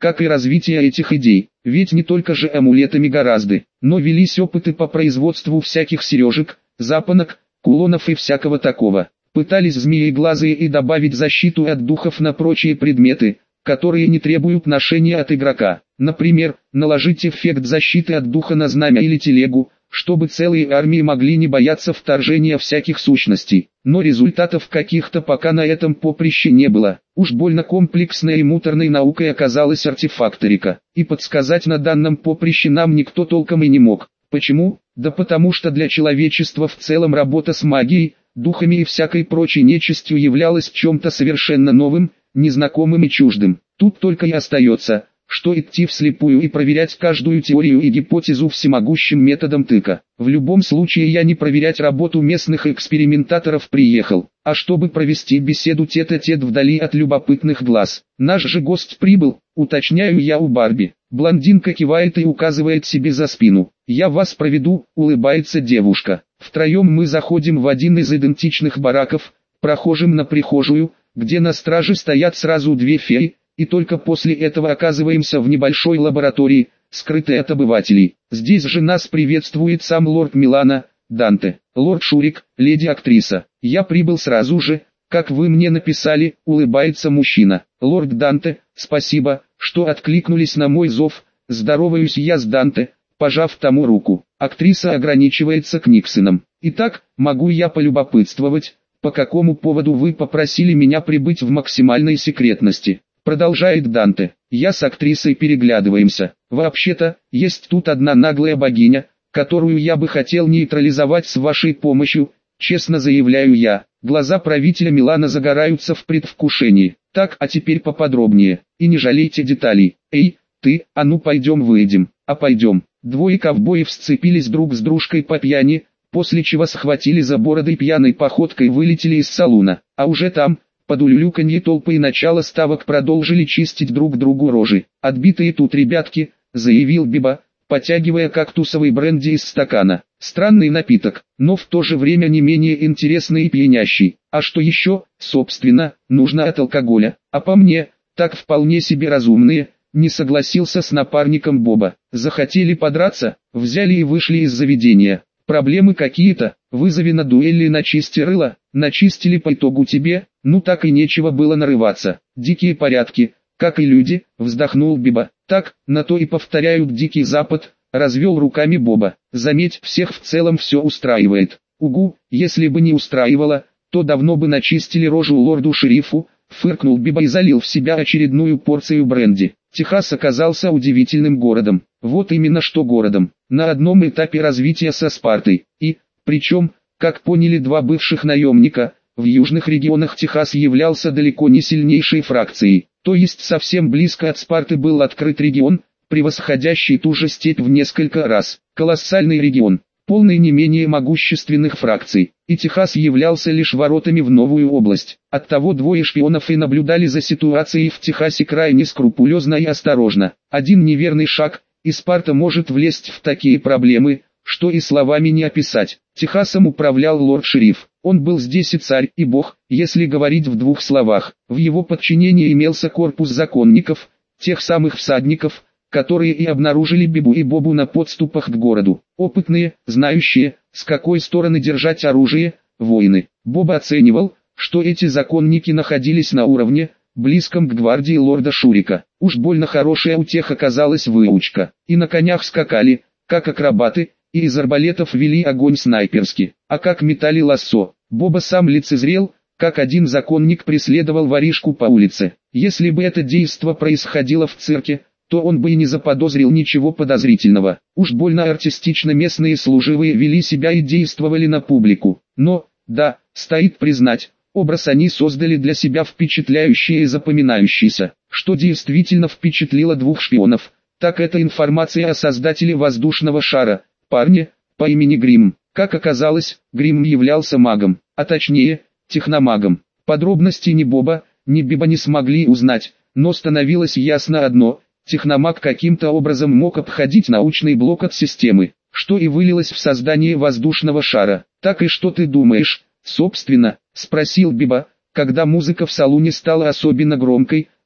как и развитие этих идей. Ведь не только же амулетами гораздо, но велись опыты по производству всяких сережек, запонок, кулонов и всякого такого. Пытались змееглазые и добавить защиту от духов на прочие предметы, которые не требуют ношения от игрока. Например, наложить эффект защиты от духа на знамя или телегу, чтобы целые армии могли не бояться вторжения всяких сущностей. Но результатов каких-то пока на этом поприще не было. Уж больно комплексной и муторной наукой оказалась артефакторика. И подсказать на данном поприще нам никто толком и не мог. Почему? Да потому что для человечества в целом работа с магией, духами и всякой прочей нечистью являлась чем-то совершенно новым, незнакомым и чуждым. Тут только и остается, что идти вслепую и проверять каждую теорию и гипотезу всемогущим методом тыка. В любом случае я не проверять работу местных экспериментаторов приехал, а чтобы провести беседу тет-а-тет вдали от любопытных глаз. Наш же гость прибыл, уточняю я у Барби. Блондинка кивает и указывает себе за спину. «Я вас проведу», улыбается девушка. Втроем мы заходим в один из идентичных бараков, проходим на прихожую, где на страже стоят сразу две феи, и только после этого оказываемся в небольшой лаборатории, скрытой от обывателей. Здесь же нас приветствует сам лорд Милана, Данте. «Лорд Шурик, леди-актриса, я прибыл сразу же, как вы мне написали», улыбается мужчина. «Лорд Данте, спасибо, что откликнулись на мой зов», здороваюсь я с Данте, пожав тому руку. Актриса ограничивается Книксоном. «Итак, могу я полюбопытствовать, по какому поводу вы попросили меня прибыть в максимальной секретности?» Продолжает Данте. Я с актрисой переглядываемся. «Вообще-то, есть тут одна наглая богиня, которую я бы хотел нейтрализовать с вашей помощью», честно заявляю я. Глаза правителя Милана загораются в предвкушении. «Так, а теперь поподробнее, и не жалейте деталей. Эй, ты, а ну пойдем выйдем». «А пойдем». Двое ковбоев сцепились друг с дружкой по пьяни, после чего схватили за бороды пьяной походкой вылетели из салуна. А уже там, под улюлюканье толпы и начало ставок продолжили чистить друг другу рожи. «Отбитые тут ребятки», заявил Биба, потягивая кактусовый бренди из стакана. Странный напиток, но в то же время не менее интересный и пьянящий. А что еще, собственно, нужно от алкоголя? А по мне, так вполне себе разумные, не согласился с напарником Боба. Захотели подраться, взяли и вышли из заведения. Проблемы какие-то, вызови на дуэли на чистирыло, начистили по итогу тебе, ну так и нечего было нарываться. Дикие порядки, как и люди, вздохнул Биба. Так, на то и повторяют Дикий Запад, развел руками Боба. Заметь, всех в целом все устраивает. Угу, если бы не устраивало, то давно бы начистили рожу лорду-шерифу, фыркнул Биба и залил в себя очередную порцию бренди. Техас оказался удивительным городом. Вот именно что городом. На одном этапе развития со Спартой. И, причем, как поняли два бывших наемника, в южных регионах Техас являлся далеко не сильнейшей фракцией. То есть совсем близко от Спарты был открыт регион, превосходящий ту же степь в несколько раз. Колоссальный регион, полный не менее могущественных фракций. И Техас являлся лишь воротами в новую область. Оттого двое шпионов и наблюдали за ситуацией в Техасе крайне скрупулезно и осторожно. Один неверный шаг, и Спарта может влезть в такие проблемы, что и словами не описать. Техасом управлял лорд-шериф. Он был здесь и царь, и бог, если говорить в двух словах. В его подчинении имелся корпус законников, тех самых всадников, которые и обнаружили Бибу и Бобу на подступах к городу. Опытные, знающие, с какой стороны держать оружие, воины. Боба оценивал, что эти законники находились на уровне, близком к гвардии лорда Шурика. Уж больно хорошая у тех оказалась выучка. И на конях скакали, как акробаты, и из арбалетов вели огонь снайперски. А как метали лассо. Боба сам лицезрел, как один законник преследовал воришку по улице. Если бы это действо происходило в цирке, то он бы и не заподозрил ничего подозрительного. Уж больно артистично местные служивые вели себя и действовали на публику. Но, да, стоит признать, образ они создали для себя впечатляющий и запоминающийся. Что действительно впечатлило двух шпионов, так это информация о создателе воздушного шара, парне, по имени Грим. Как оказалось, Грим являлся магом, а точнее, техномагом. Подробности ни Боба, ни Биба не смогли узнать, но становилось ясно одно – техномаг каким-то образом мог обходить научный блок от системы, что и вылилось в создание воздушного шара. «Так и что ты думаешь, собственно?» – спросил Биба, когда музыка в салоне стала особенно громкой,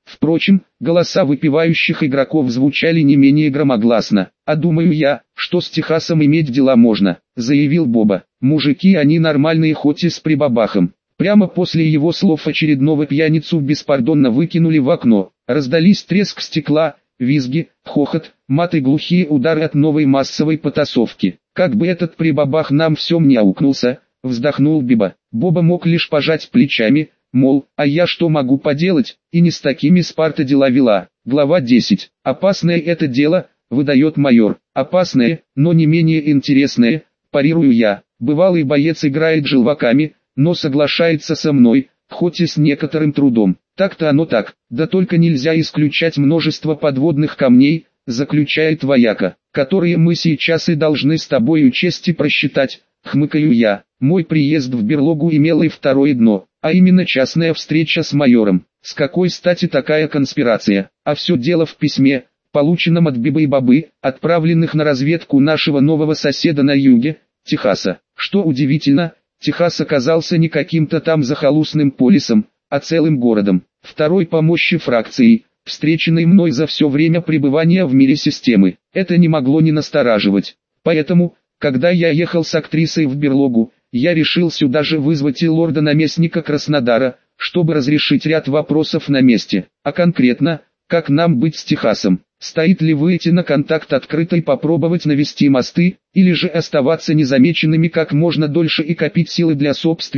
Впрочем, голоса выпивающих игроков звучали не менее громогласно. «А думаю я, что с Техасом иметь дела можно», — заявил Боба. «Мужики они нормальные, хоть и с прибабахом». Прямо после его слов очередного пьяницу беспардонно выкинули в окно. Раздались треск стекла, визги, хохот, мат и глухие удары от новой массовой потасовки. «Как бы этот прибабах нам всем не аукнулся», — вздохнул Биба. Боба мог лишь пожать плечами, мол, а я что могу поделать, и не с такими Спарта дела вела. Глава 10. «Опасное это дело», — выдает майор. «Опасное, но не менее интересное», — парирую я. Бывалый боец играет желваками, но соглашается со мной, хоть и с некоторым трудом. Так-то оно так, да только нельзя исключать множество подводных камней, заключает вояка, которые мы сейчас и должны с тобой учесть и просчитать, хмыкаю я. Мой приезд в берлогу имел и второе дно, а именно частная встреча с майором. С какой стати такая конспирация? А все дело в письме, полученном от Бибы и Бобы, отправленных на разведку нашего нового соседа на юге, Техаса. Что удивительно, Техас оказался не каким-то там захолустным полисом, а целым городом, второй по мощи фракцией, встреченной мной за все время пребывания в мире системы. Это не могло не настораживать. Поэтому, когда я ехал с актрисой в берлогу, я решил сюда же вызвать и лорда-наместника Краснодара, чтобы разрешить ряд вопросов на месте. А конкретно, как нам быть с Техасом? Стоит ли выйти на контакт открыто и попробовать навести мосты, или же оставаться незамеченными как можно дольше и копить силы для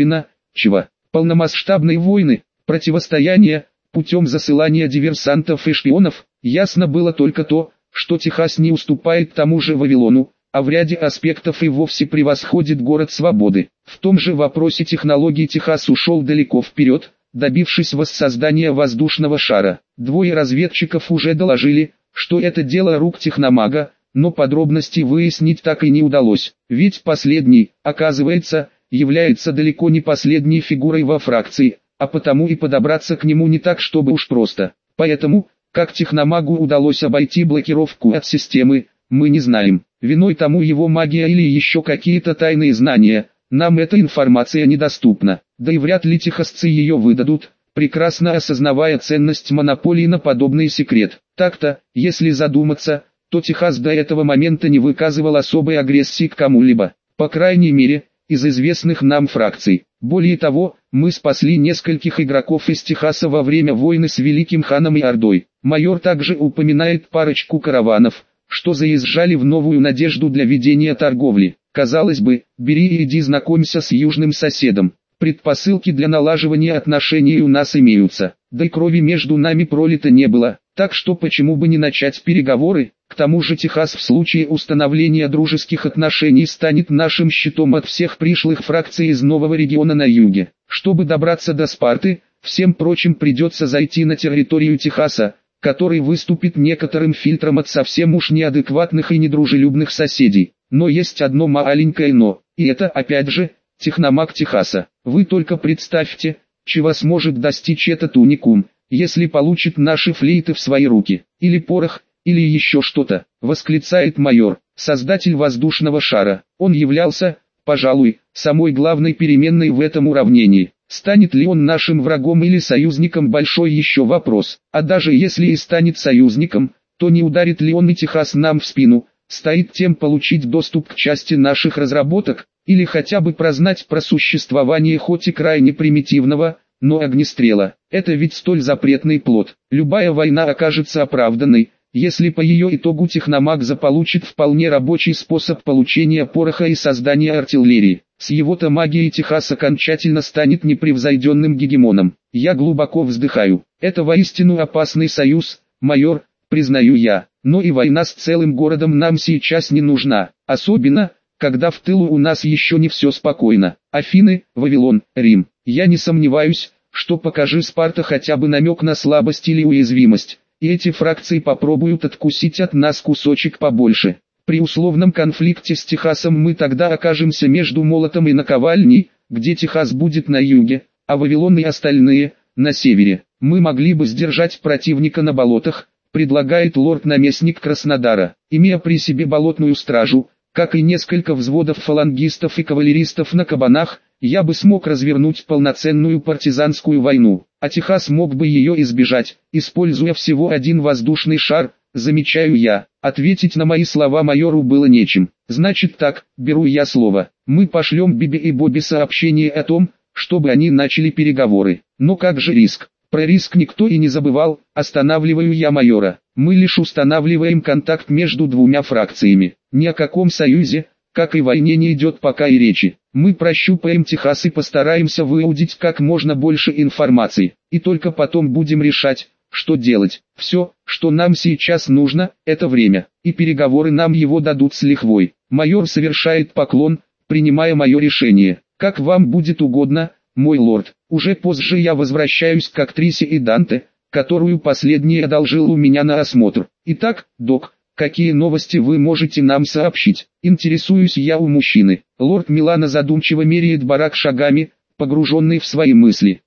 полномасштабной войны, противостояния, путем засылания диверсантов и шпионов? Ясно было только то, что Техас не уступает тому же Вавилону, а в ряде аспектов и вовсе превосходит город свободы. В том же вопросе технологий Техас ушел далеко вперед, добившись воссоздания воздушного шара. Двое разведчиков уже доложили, что это дело рук техномага, но подробностей выяснить так и не удалось. Ведь последний, оказывается, является далеко не последней фигурой во фракции, а потому и подобраться к нему не так чтобы уж просто. Поэтому, как техномагу удалось обойти блокировку от системы, мы не знаем. Виной тому его магия или еще какие-то тайные знания, нам эта информация недоступна. Да и вряд ли техасцы ее выдадут, прекрасно осознавая ценность монополии на подобный секрет. Так-то, если задуматься, то Техас до этого момента не выказывал особой агрессии к кому-либо, по крайней мере, из известных нам фракций. Более того, мы спасли нескольких игроков из Техаса во время войны с Великим Ханом и Ордой. Майор также упоминает парочку караванов, что заезжали в Новую Надежду для ведения торговли. Казалось бы, бери и иди знакомься с южным соседом. Предпосылки для налаживания отношений у нас имеются, да и крови между нами пролито не было, так что почему бы не начать переговоры? К тому же Техас в случае установления дружеских отношений станет нашим щитом от всех пришлых фракций из нового региона на юге. Чтобы добраться до Спарты, всем прочим придется зайти на территорию Техаса, который выступит некоторым фильтром от совсем уж неадекватных и недружелюбных соседей. Но есть одно маленькое «но», и это опять же, техномаг Техаса. Вы только представьте, чего сможет достичь этот уникум, если получит наши флейты в свои руки, или порох, или еще что-то, восклицает майор, создатель воздушного шара. Он являлся, пожалуй, самой главной переменной в этом уравнении. Станет ли он нашим врагом или союзником — большой еще вопрос. А даже если и станет союзником, то не ударит ли он и Техас нам в спину, стоит тем получить доступ к части наших разработок, или хотя бы прознать про существование хоть и крайне примитивного, но огнестрела. Это ведь столь запретный плод. Любая война окажется оправданной, если по ее итогу техномаг заполучит вполне рабочий способ получения пороха и создания артиллерии. С его-то магией Техас окончательно станет непревзойденным гегемоном. Я глубоко вздыхаю. Это воистину опасный союз, майор, признаю я. Но и война с целым городом нам сейчас не нужна. Особенно, когда в тылу у нас еще не все спокойно. Афины, Вавилон, Рим. Я не сомневаюсь, что покажи Спарта хотя бы намек на слабость или уязвимость, и эти фракции попробуют откусить от нас кусочек побольше. При условном конфликте с Техасом мы тогда окажемся между молотом и наковальней, где Техас будет на юге, а Вавилон и остальные – на севере. Мы могли бы сдержать противника на болотах, предлагает лорд-наместник Краснодара, имея при себе болотную стражу, как и несколько взводов фалангистов и кавалеристов на кабанах. Я бы смог развернуть полноценную партизанскую войну. а Техас мог бы ее избежать, используя всего один воздушный шар, замечаю я. Ответить на мои слова майору было нечем. Значит так, беру я слово. Мы пошлем Биби и Бобби сообщение о том, чтобы они начали переговоры. Но как же риск? Про риск никто и не забывал, останавливаю я майора. Мы лишь устанавливаем контакт между двумя фракциями. Ни о каком союзе, как и войне, не идет пока и речи. Мы прощупаем Техас и постараемся выудить как можно больше информации. И только потом будем решать, что делать. Все, что нам сейчас нужно, это время. И переговоры нам его дадут с лихвой. Майор совершает поклон, принимая мое решение. Как вам будет угодно, мой лорд. Уже позже я возвращаюсь к актрисе и Данте, которую последний одолжил у меня на осмотр. Итак, док, какие новости вы можете нам сообщить? Интересуюсь я у мужчины. Лорд Милано задумчиво меряет барак шагами, погруженный в свои мысли.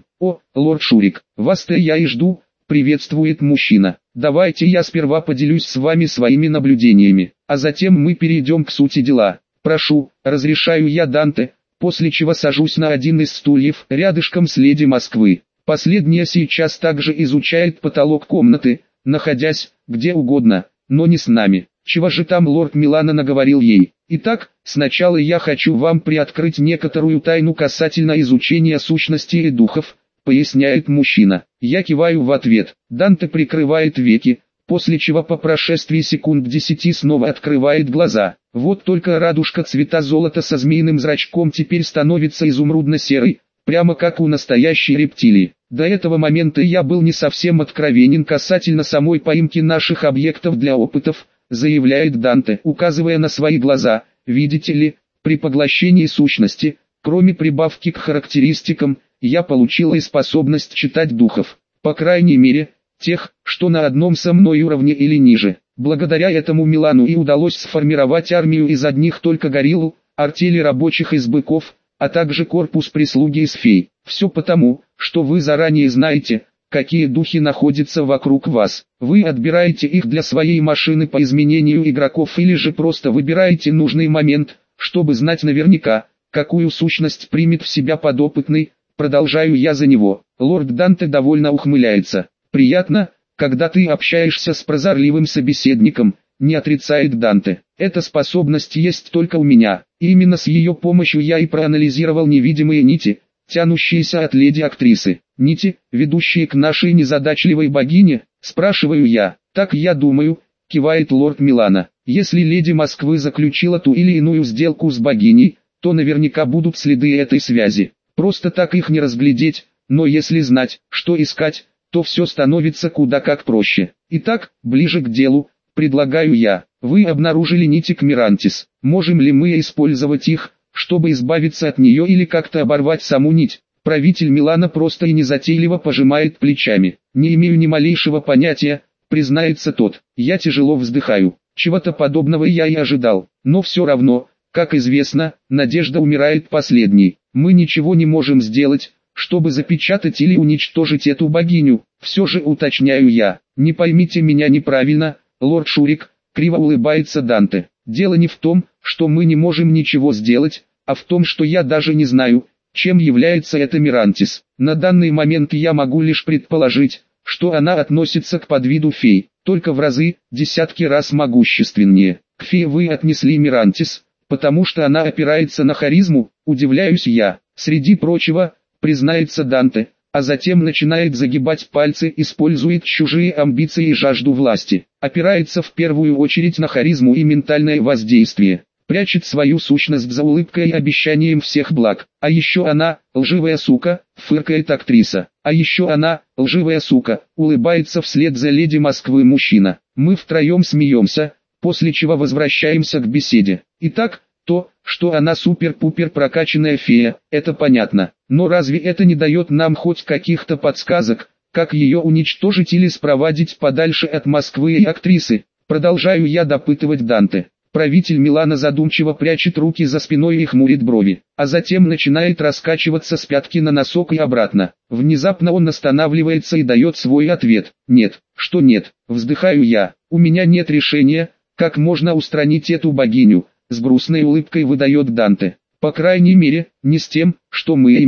Лорд Шурик, вас-то я и жду, приветствует мужчина. Давайте я сперва поделюсь с вами своими наблюдениями, а затем мы перейдем к сути дела. Прошу, разрешаю я Данте, после чего сажусь на один из стульев рядышком с леди Москвы. Последняя сейчас также изучает потолок комнаты, находясь где угодно, но не с нами. Чего же там лорд Милано наговорил ей? Итак, сначала я хочу вам приоткрыть некоторую тайну касательно изучения сущностей и духов, поясняет мужчина. Я киваю в ответ. Данте прикрывает веки, после чего по прошествии секунд 10 снова открывает глаза. Вот только радужка цвета золота со змеиным зрачком теперь становится изумрудно-серой, прямо как у настоящей рептилии. До этого момента я был не совсем откровенен касательно самой поимки наших объектов для опытов, заявляет Данте, указывая на свои глаза. Видите ли, при поглощении сущности, кроме прибавки к характеристикам, я получил и способность читать духов. По крайней мере, тех, что на одном со мной уровне или ниже. Благодаря этому Милану и удалось сформировать армию из одних только гориллу, артели рабочих из быков, а также корпус прислуги из фей. Все потому, что вы заранее знаете, какие духи находятся вокруг вас. Вы отбираете их для своей машины по изменению игроков или же просто выбираете нужный момент, чтобы знать наверняка, какую сущность примет в себя подопытный. Продолжаю я за него. Лорд Данте довольно ухмыляется. Приятно, когда ты общаешься с прозорливым собеседником, не отрицает Данте. Эта способность есть только у меня. И именно с ее помощью я и проанализировал невидимые нити, тянущиеся от леди-актрисы. Нити, ведущие к нашей незадачливой богине, спрашиваю я. Так я думаю, кивает лорд Милано. Если леди Москвы заключила ту или иную сделку с богиней, то наверняка будут следы этой связи. Просто так их не разглядеть, но если знать, что искать, то все становится куда как проще. Итак, ближе к делу, предлагаю я. Вы обнаружили нити к Мирантис. Можем ли мы использовать их, чтобы избавиться от нее или как-то оборвать саму нить? Правитель Милано просто и незатейливо пожимает плечами. Не имею ни малейшего понятия, признается тот. Я тяжело вздыхаю. Чего-то подобного я и ожидал. Но все равно, как известно, надежда умирает последней. Мы ничего не можем сделать, чтобы запечатать или уничтожить эту богиню. Все же уточняю я. Не поймите меня неправильно, лорд Шурик, криво улыбается Данте. Дело не в том, что мы не можем ничего сделать, а в том, что я даже не знаю, чем является эта Мирантис. На данный момент я могу лишь предположить, что она относится к подвиду фей, только в разы, десятки раз могущественнее. К фее вы отнесли Мирантис, потому что она опирается на харизму, удивляюсь я. Среди прочего, признается Данте, а затем начинает загибать пальцы, использует чужие амбиции и жажду власти. Опирается в первую очередь на харизму и ментальное воздействие. Прячет свою сущность за улыбкой и обещанием всех благ. А еще она, лживая сука, фыркает актриса. А еще она, лживая сука, улыбается вслед за леди Москвы мужчина. Мы втроем смеемся, после чего возвращаемся к беседе. Итак, то, что она супер-пупер прокачанная фея, это понятно. Но разве это не дает нам хоть каких-то подсказок, как ее уничтожить или спровадить подальше от Москвы и актрисы? Продолжаю я допытывать Данте. Правитель Милано задумчиво прячет руки за спиной и хмурит брови, а затем начинает раскачиваться с пятки на носок и обратно. Внезапно он останавливается и дает свой ответ. Нет, что нет, вздыхаю я. У меня нет решения, как можно устранить эту богиню. С грустной улыбкой выдает Данте. По крайней мере, не с тем, что мы имеем.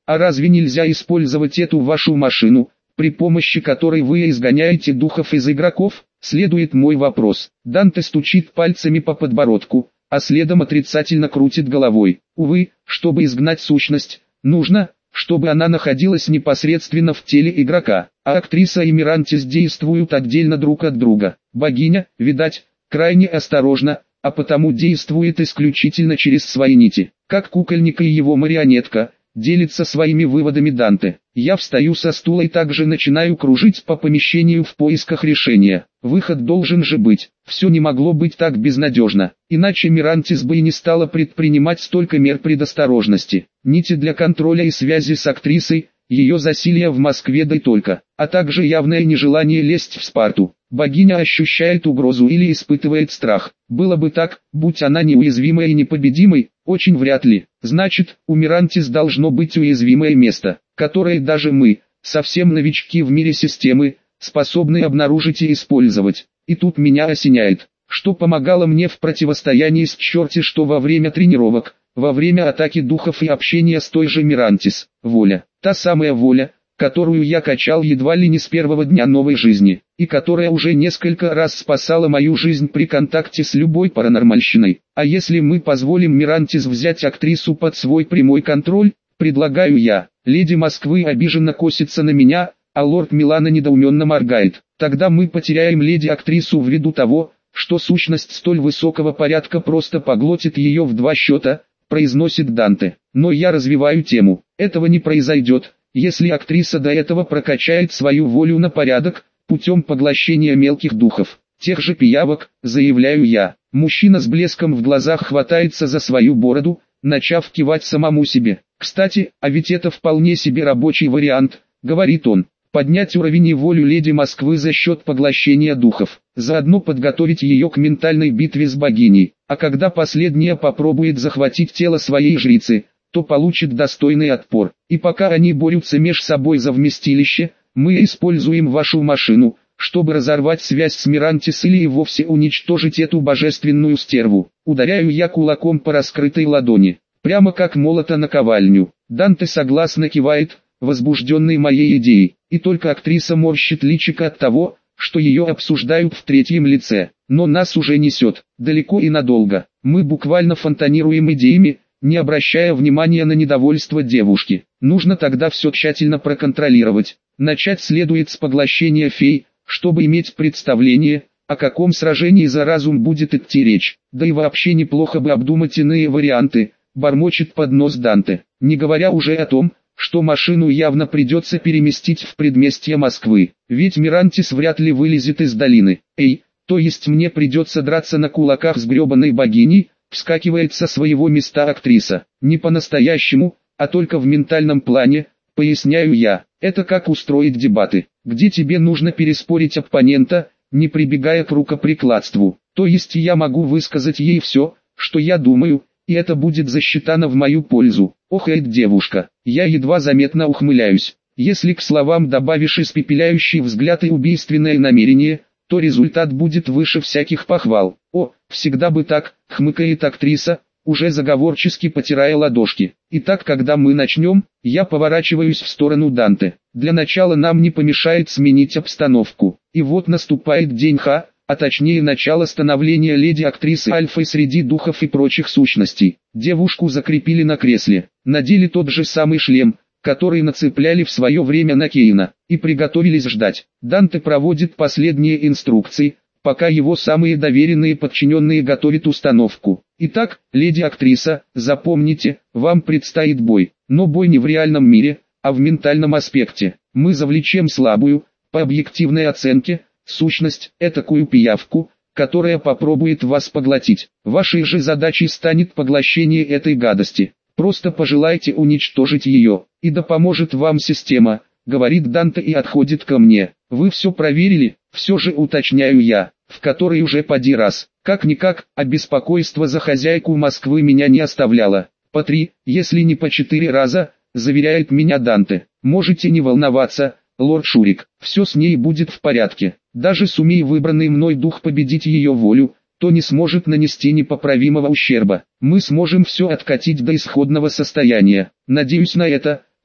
А разве нельзя использовать эту вашу машину, при помощи которой вы изгоняете духов из игроков? Следует мой вопрос. Данте стучит пальцами по подбородку, а следом отрицательно крутит головой. Увы, чтобы изгнать сущность, нужно, чтобы она находилась непосредственно в теле игрока, а актриса и Мирантис действуют отдельно друг от друга. Богиня, видать, крайне осторожна, а потому действует исключительно через свои нити. Как кукольник и его марионетка, делится своими выводами Данте. Я встаю со стула и также начинаю кружить по помещению в поисках решения. Выход должен же быть. Все не могло быть так безнадежно. Иначе Мирантис бы и не стала предпринимать столько мер предосторожности. Нити для контроля и связи с актрисой, ее засилье в Москве да и только, а также явное нежелание лезть в Спарту. Богиня ощущает угрозу или испытывает страх. Было бы так, будь она неуязвимой и непобедимой, очень вряд ли. Значит, у Мирантис должно быть уязвимое место, которое даже мы, совсем новички в мире системы, способны обнаружить и использовать. И тут меня осеняет, что помогало мне в противостоянии с черти что во время тренировок, во время атаки духов и общения с той же Мирантис. Воля. Та самая воля, которую я качал едва ли не с первого дня новой жизни, и которая уже несколько раз спасала мою жизнь при контакте с любой паранормальщиной. А если мы позволим Мирантис взять актрису под свой прямой контроль, предлагаю я. Леди Москвы обиженно косится на меня, а лорд Милана недоуменно моргает. Тогда мы потеряем леди-актрису ввиду того, что сущность столь высокого порядка просто поглотит ее в 2 счета, произносит Данте. Но я развиваю тему. Этого не произойдет, если актриса до этого прокачает свою волю на порядок, путем поглощения мелких духов, тех же пиявок, заявляю я. Мужчина с блеском в глазах хватается за свою бороду, начав кивать самому себе. Кстати, а ведь это вполне себе рабочий вариант, говорит он. Поднять уровень и волю леди Москвы за счет поглощения духов, заодно подготовить ее к ментальной битве с богиней, а когда последняя попробует захватить тело своей жрицы, то получит достойный отпор. И пока они борются меж собой за вместилище, мы используем вашу машину, чтобы разорвать связь с Мирантис или и вовсе уничтожить эту божественную стерву. Ударяю я кулаком по раскрытой ладони, прямо как молота наковальню. Данте согласно кивает, возбужденный моей идеей, и только актриса морщит личико от того, что ее обсуждают в третьем лице. Но нас уже несет, далеко и надолго. Мы буквально фонтанируем идеями, не обращая внимания на недовольство девушки. Нужно тогда все тщательно проконтролировать. Начать следует с поглощения фей, чтобы иметь представление, о каком сражении за разум будет идти речь. Да и вообще неплохо бы обдумать иные варианты, бормочет под нос Данте. Не говоря уже о том, что машину явно придется переместить в предместье Москвы, ведь Мирантис вряд ли вылезет из долины. Эй, то есть мне придется драться на кулаках с гребаной богиней, вскакивает со своего места актриса. Не по-настоящему, а только в ментальном плане, поясняю я. Это как устроить дебаты, где тебе нужно переспорить оппонента, не прибегая к рукоприкладству. То есть я могу высказать ей все, что я думаю, и это будет засчитано в мою пользу. Охает девушка, я едва заметно ухмыляюсь. Если к словам добавишь испепеляющий взгляд и убийственное намерение, то результат будет выше всяких похвал. О, всегда бы так, хмыкает актриса, уже заговорчески потирая ладошки. Итак, когда мы начнем, я поворачиваюсь в сторону Данте. Для начала нам не помешает сменить обстановку. И вот наступает день Х, а точнее начало становления леди-актрисы Альфой среди духов и прочих сущностей. Девушку закрепили на кресле, надели тот же самый шлем, который нацепляли в свое время на Кейна, и приготовились ждать. Данте проводит последние инструкции, пока его самые доверенные подчиненные готовят установку. Итак, леди-актриса, запомните, вам предстоит бой, но бой не в реальном мире, а в ментальном аспекте. Мы завлечем слабую, по объективной оценке, сущность, этакую пиявку, которая попробует вас поглотить. Вашей же задачей станет поглощение этой гадости. Просто пожелайте уничтожить ее, и да поможет вам система, говорит Данте и отходит ко мне. Вы все проверили? Все же уточняю я, в который уже поди раз. Как-никак, а беспокойство за хозяйку Москвы меня не оставляло. По 3, если не по 4 раза, заверяет меня Данте. Можете не волноваться, лорд Шурик, все с ней будет в порядке. Даже сумей выбранный мной дух победить ее волю, то не сможет нанести непоправимого ущерба. Мы сможем все откатить до исходного состояния. Надеюсь на это,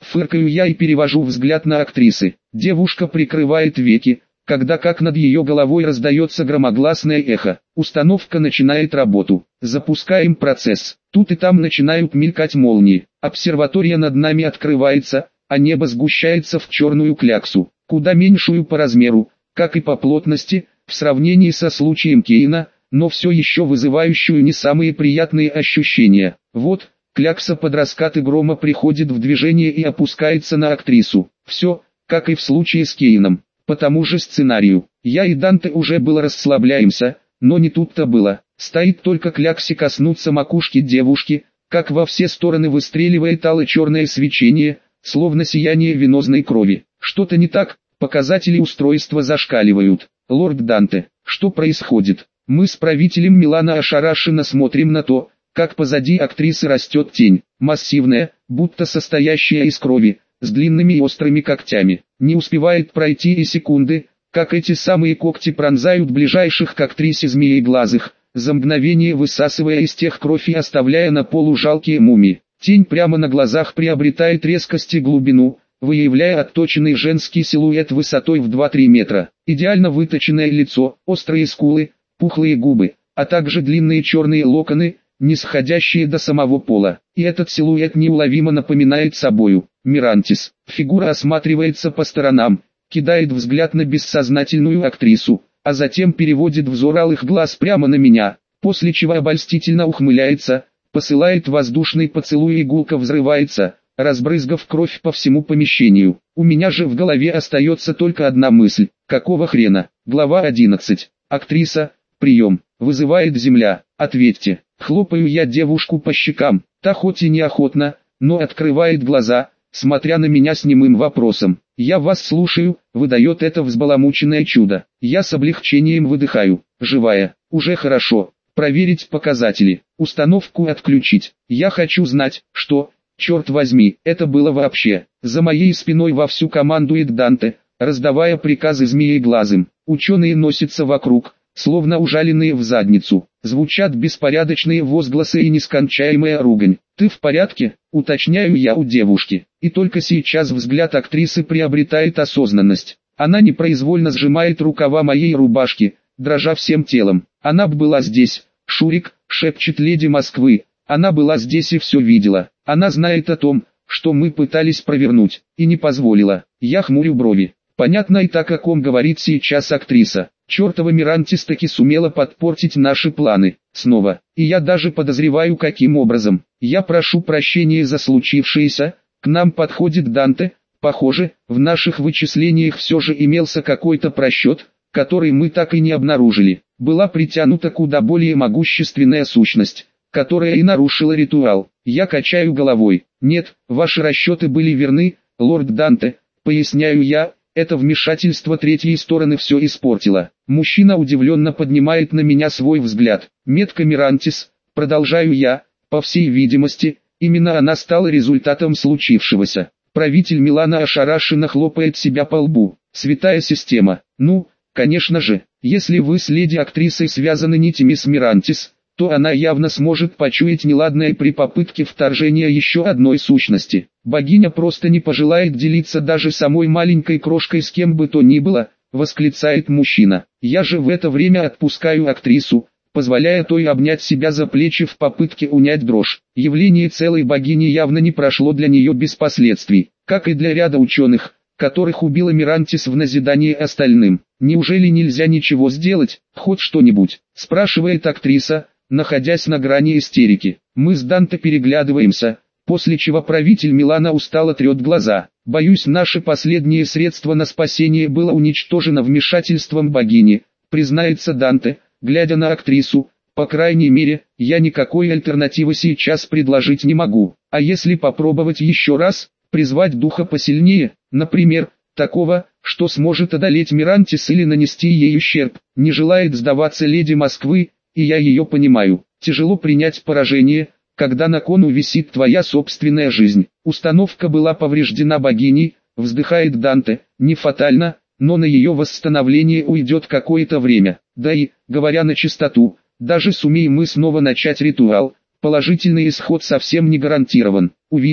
Фыркаю я и перевожу взгляд на актрисы. Девушка прикрывает веки, когда как над ее головой раздается громогласное эхо. Установка начинает работу. Запускаем процесс. Тут и там начинают мелькать молнии. Обсерватория над нами открывается, а небо сгущается в черную кляксу, куда меньшую по размеру, как и по плотности, в сравнении со случаем Кейна, но все еще вызывающую не самые приятные ощущения. Вот, клякса под раскаты грома приходит в движение и опускается на актрису. Все, как и в случае с Кейном. По тому же сценарию, я и Данте уже было расслабляемся, но не тут-то было. Стоит только кляксе коснуться макушки девушки, как во все стороны выстреливает алло-черное свечение, словно сияние венозной крови. Что-то не так, показатели устройства зашкаливают. Лорд Данте, что происходит? Мы с правителем Милана ошарашенно смотрим на то, как позади актрисы растет тень, массивная, будто состоящая из крови, с длинными и острыми когтями. Не успевает пройти и секунды, как эти самые когти пронзают ближайших к актрисе змееглазых, за мгновение высасывая из тех кровь и оставляя на полу жалкие мумии. Тень прямо на глазах приобретает резкость и глубину, выявляя отточенный женский силуэт высотой в 2-3 метра. Идеально выточенное лицо, острые скулы, пухлые губы, а также длинные черные локоны, не сходящие до самого пола. И этот силуэт неуловимо напоминает собою Мирантис. Фигура осматривается по сторонам, кидает взгляд на бессознательную актрису, а затем переводит взор алых глаз прямо на меня, после чего обольстительно ухмыляется, посылает воздушный поцелуй и гулко взрывается, разбрызгав кровь по всему помещению. У меня же в голове остается только одна мысль: какого хрена? Глава 11. Актриса, прием, вызывает земля, ответьте. Хлопаю я девушку по щекам, та хоть и неохотно, но открывает глаза, смотря на меня с немым вопросом. «Я вас слушаю», — выдает это взбаламученное чудо. Я с облегчением выдыхаю. Живая, уже хорошо. Проверить показатели, установку отключить. Я хочу знать, что, черт возьми, это было вообще. За моей спиной вовсю командует Данте, раздавая приказы змееглазым. Ученые носятся вокруг, словно ужаленные в задницу. Звучат беспорядочные возгласы и нескончаемая ругань. «Ты в порядке?» — уточняю я у девушки. И только сейчас взгляд актрисы приобретает осознанность. Она непроизвольно сжимает рукава моей рубашки, дрожа всем телом. «Она была здесь, Шурик», — шепчет леди Москвы. «Она была здесь и все видела. Она знает о том, что мы пытались провернуть, и не позволила». Я хмурю брови. Понятно и так, о ком говорит сейчас актриса. Чертова Мирантис таки сумела подпортить наши планы. Снова. И я даже подозреваю, каким образом. Я прошу прощения за случившееся. К нам подходит Данте. Похоже, в наших вычислениях все же имелся какой-то просчет, который мы так и не обнаружили. Была притянута куда более могущественная сущность, которая и нарушила ритуал. Я качаю головой. Нет, ваши расчеты были верны, лорд Данте, поясняю я. Это вмешательство третьей стороны все испортило. Мужчина удивленно поднимает на меня свой взгляд. Метка Мирантис, продолжаю я, по всей видимости, именно она стала результатом случившегося. Правитель Милана ошарашенно хлопает себя по лбу. Святая система. Ну, конечно же, если вы с леди-актрисой связаны нитями с Мирантис, то она явно сможет почуять неладное при попытке вторжения еще одной сущности. Богиня просто не пожелает делиться даже самой маленькой крошкой с кем бы то ни было, восклицает мужчина. Я же в это время отпускаю актрису, позволяя той обнять себя за плечи в попытке унять дрожь. Явление целой богини явно не прошло для нее без последствий, как и для ряда ученых, которых убила Мирантис в назидание остальным. Неужели нельзя ничего сделать, хоть что-нибудь, спрашивает актриса, находясь на грани истерики. Мы с Данте переглядываемся, после чего правитель Милана устало трет глаза. Боюсь, наше последнее средство на спасение было уничтожено вмешательством богини, признается Данте, глядя на актрису. По крайней мере, я никакой альтернативы сейчас предложить не могу. А если попробовать еще раз, призвать духа посильнее, например, такого, что сможет одолеть Мирантис или нанести ей ущерб, не желает сдаваться леди Москвы, и я ее понимаю. Тяжело принять поражение, когда на кону висит твоя собственная жизнь. Установка была повреждена богиней, вздыхает Данте, не фатально, но на ее восстановление уйдет какое-то время. Да и, говоря на чистоту, даже сумеем мы снова начать ритуал, положительный исход совсем не гарантирован. Увидев,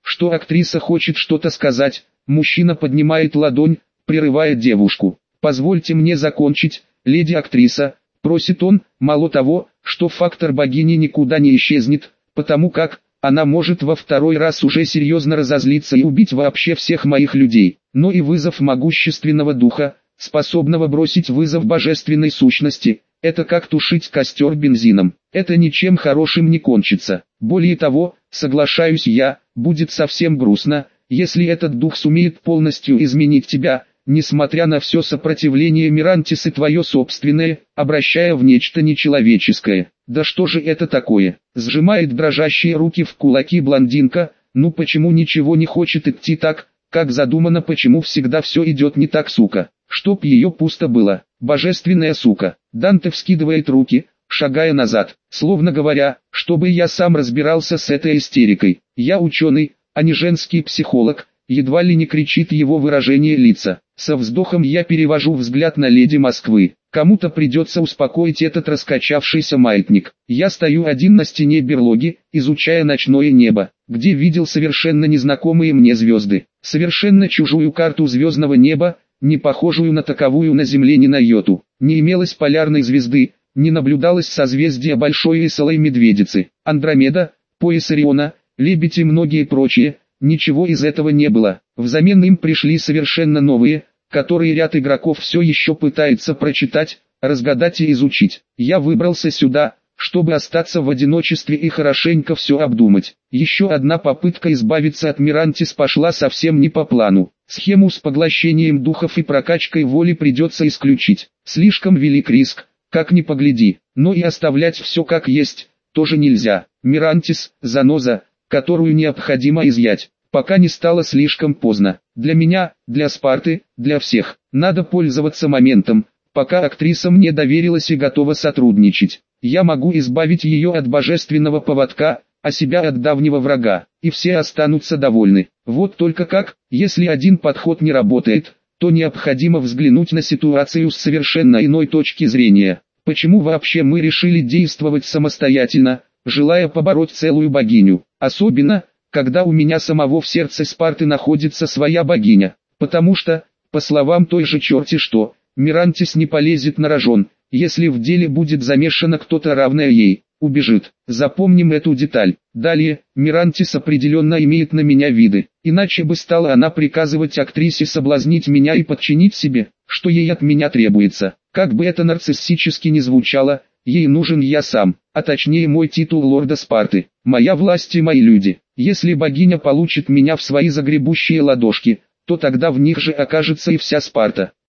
что актриса хочет что-то сказать, мужчина поднимает ладонь, прерывая девушку. «Позвольте мне закончить, леди-актриса», — просит он. Мало того, что фактор богини никуда не исчезнет, потому как она может во второй раз уже серьезно разозлиться и убить вообще всех моих людей, но и вызов могущественного духа, способного бросить вызов божественной сущности, это как тушить костер бензином. Это ничем хорошим не кончится. Более того, соглашаюсь я, будет совсем грустно, если этот дух сумеет полностью изменить тебя, несмотря на все сопротивление Мирантис и твое собственное, обращая в нечто нечеловеческое. Да что же это такое? Сжимает дрожащие руки в кулаки блондинка. Ну почему ничего не хочет идти так, как задумано, почему всегда все идет не так, сука? Чтоб ее пусто было, божественная сука. Данте вскидывает руки, шагая назад, словно говоря, чтобы я сам разбирался с этой истерикой. Я ученый, а не женский психолог, едва ли не кричит его выражение лица. Со вздохом я перевожу взгляд на леди Москвы. Кому-то придется успокоить этот раскачавшийся маятник. Я стою один на стене берлоги, изучая ночное небо, где видел совершенно незнакомые мне звезды. Совершенно чужую карту звездного неба, не похожую на таковую на Земле ни на йоту. Не имелось полярной звезды, не наблюдалось созвездия Большой и Салой Медведицы, Андромеда, пояс Ориона, Лебедь и многие прочие. Ничего из этого не было. Взамен им пришли совершенно новые, которые ряд игроков все еще пытается прочитать, разгадать и изучить. Я выбрался сюда, чтобы остаться в одиночестве и хорошенько все обдумать. Еще одна попытка избавиться от Мирантис пошла совсем не по плану. Схему с поглощением духов и прокачкой воли придется исключить. Слишком велик риск, как ни погляди, но и оставлять все как есть, тоже нельзя. Мирантис, заноза, которую необходимо изъять, пока не стало слишком поздно. Для меня, для Спарты, для всех. Надо пользоваться моментом, пока актриса мне доверилась и готова сотрудничать. Я могу избавить ее от божественного поводка, а себя от давнего врага, и все останутся довольны. Вот только как, если один подход не работает, то необходимо взглянуть на ситуацию с совершенно иной точки зрения. Почему вообще мы решили действовать самостоятельно, желая побороть целую богиню? Особенно, когда у меня самого в сердце Спарты находится своя богиня. Потому что, по словам той же черти что, Мирантис не полезет на рожон, если в деле будет замешано кто-то равное ей, убежит. Запомним эту деталь. Далее, Мирантис определенно имеет на меня виды, иначе бы стала она приказывать актрисе соблазнить меня и подчинить себе, что ей от меня требуется. Как бы это нарциссически ни звучало, ей нужен я сам, а точнее мой титул лорда Спарты, моя власть и мои люди. Если богиня получит меня в свои загребущие ладошки, то тогда в них же окажется и вся Спарта.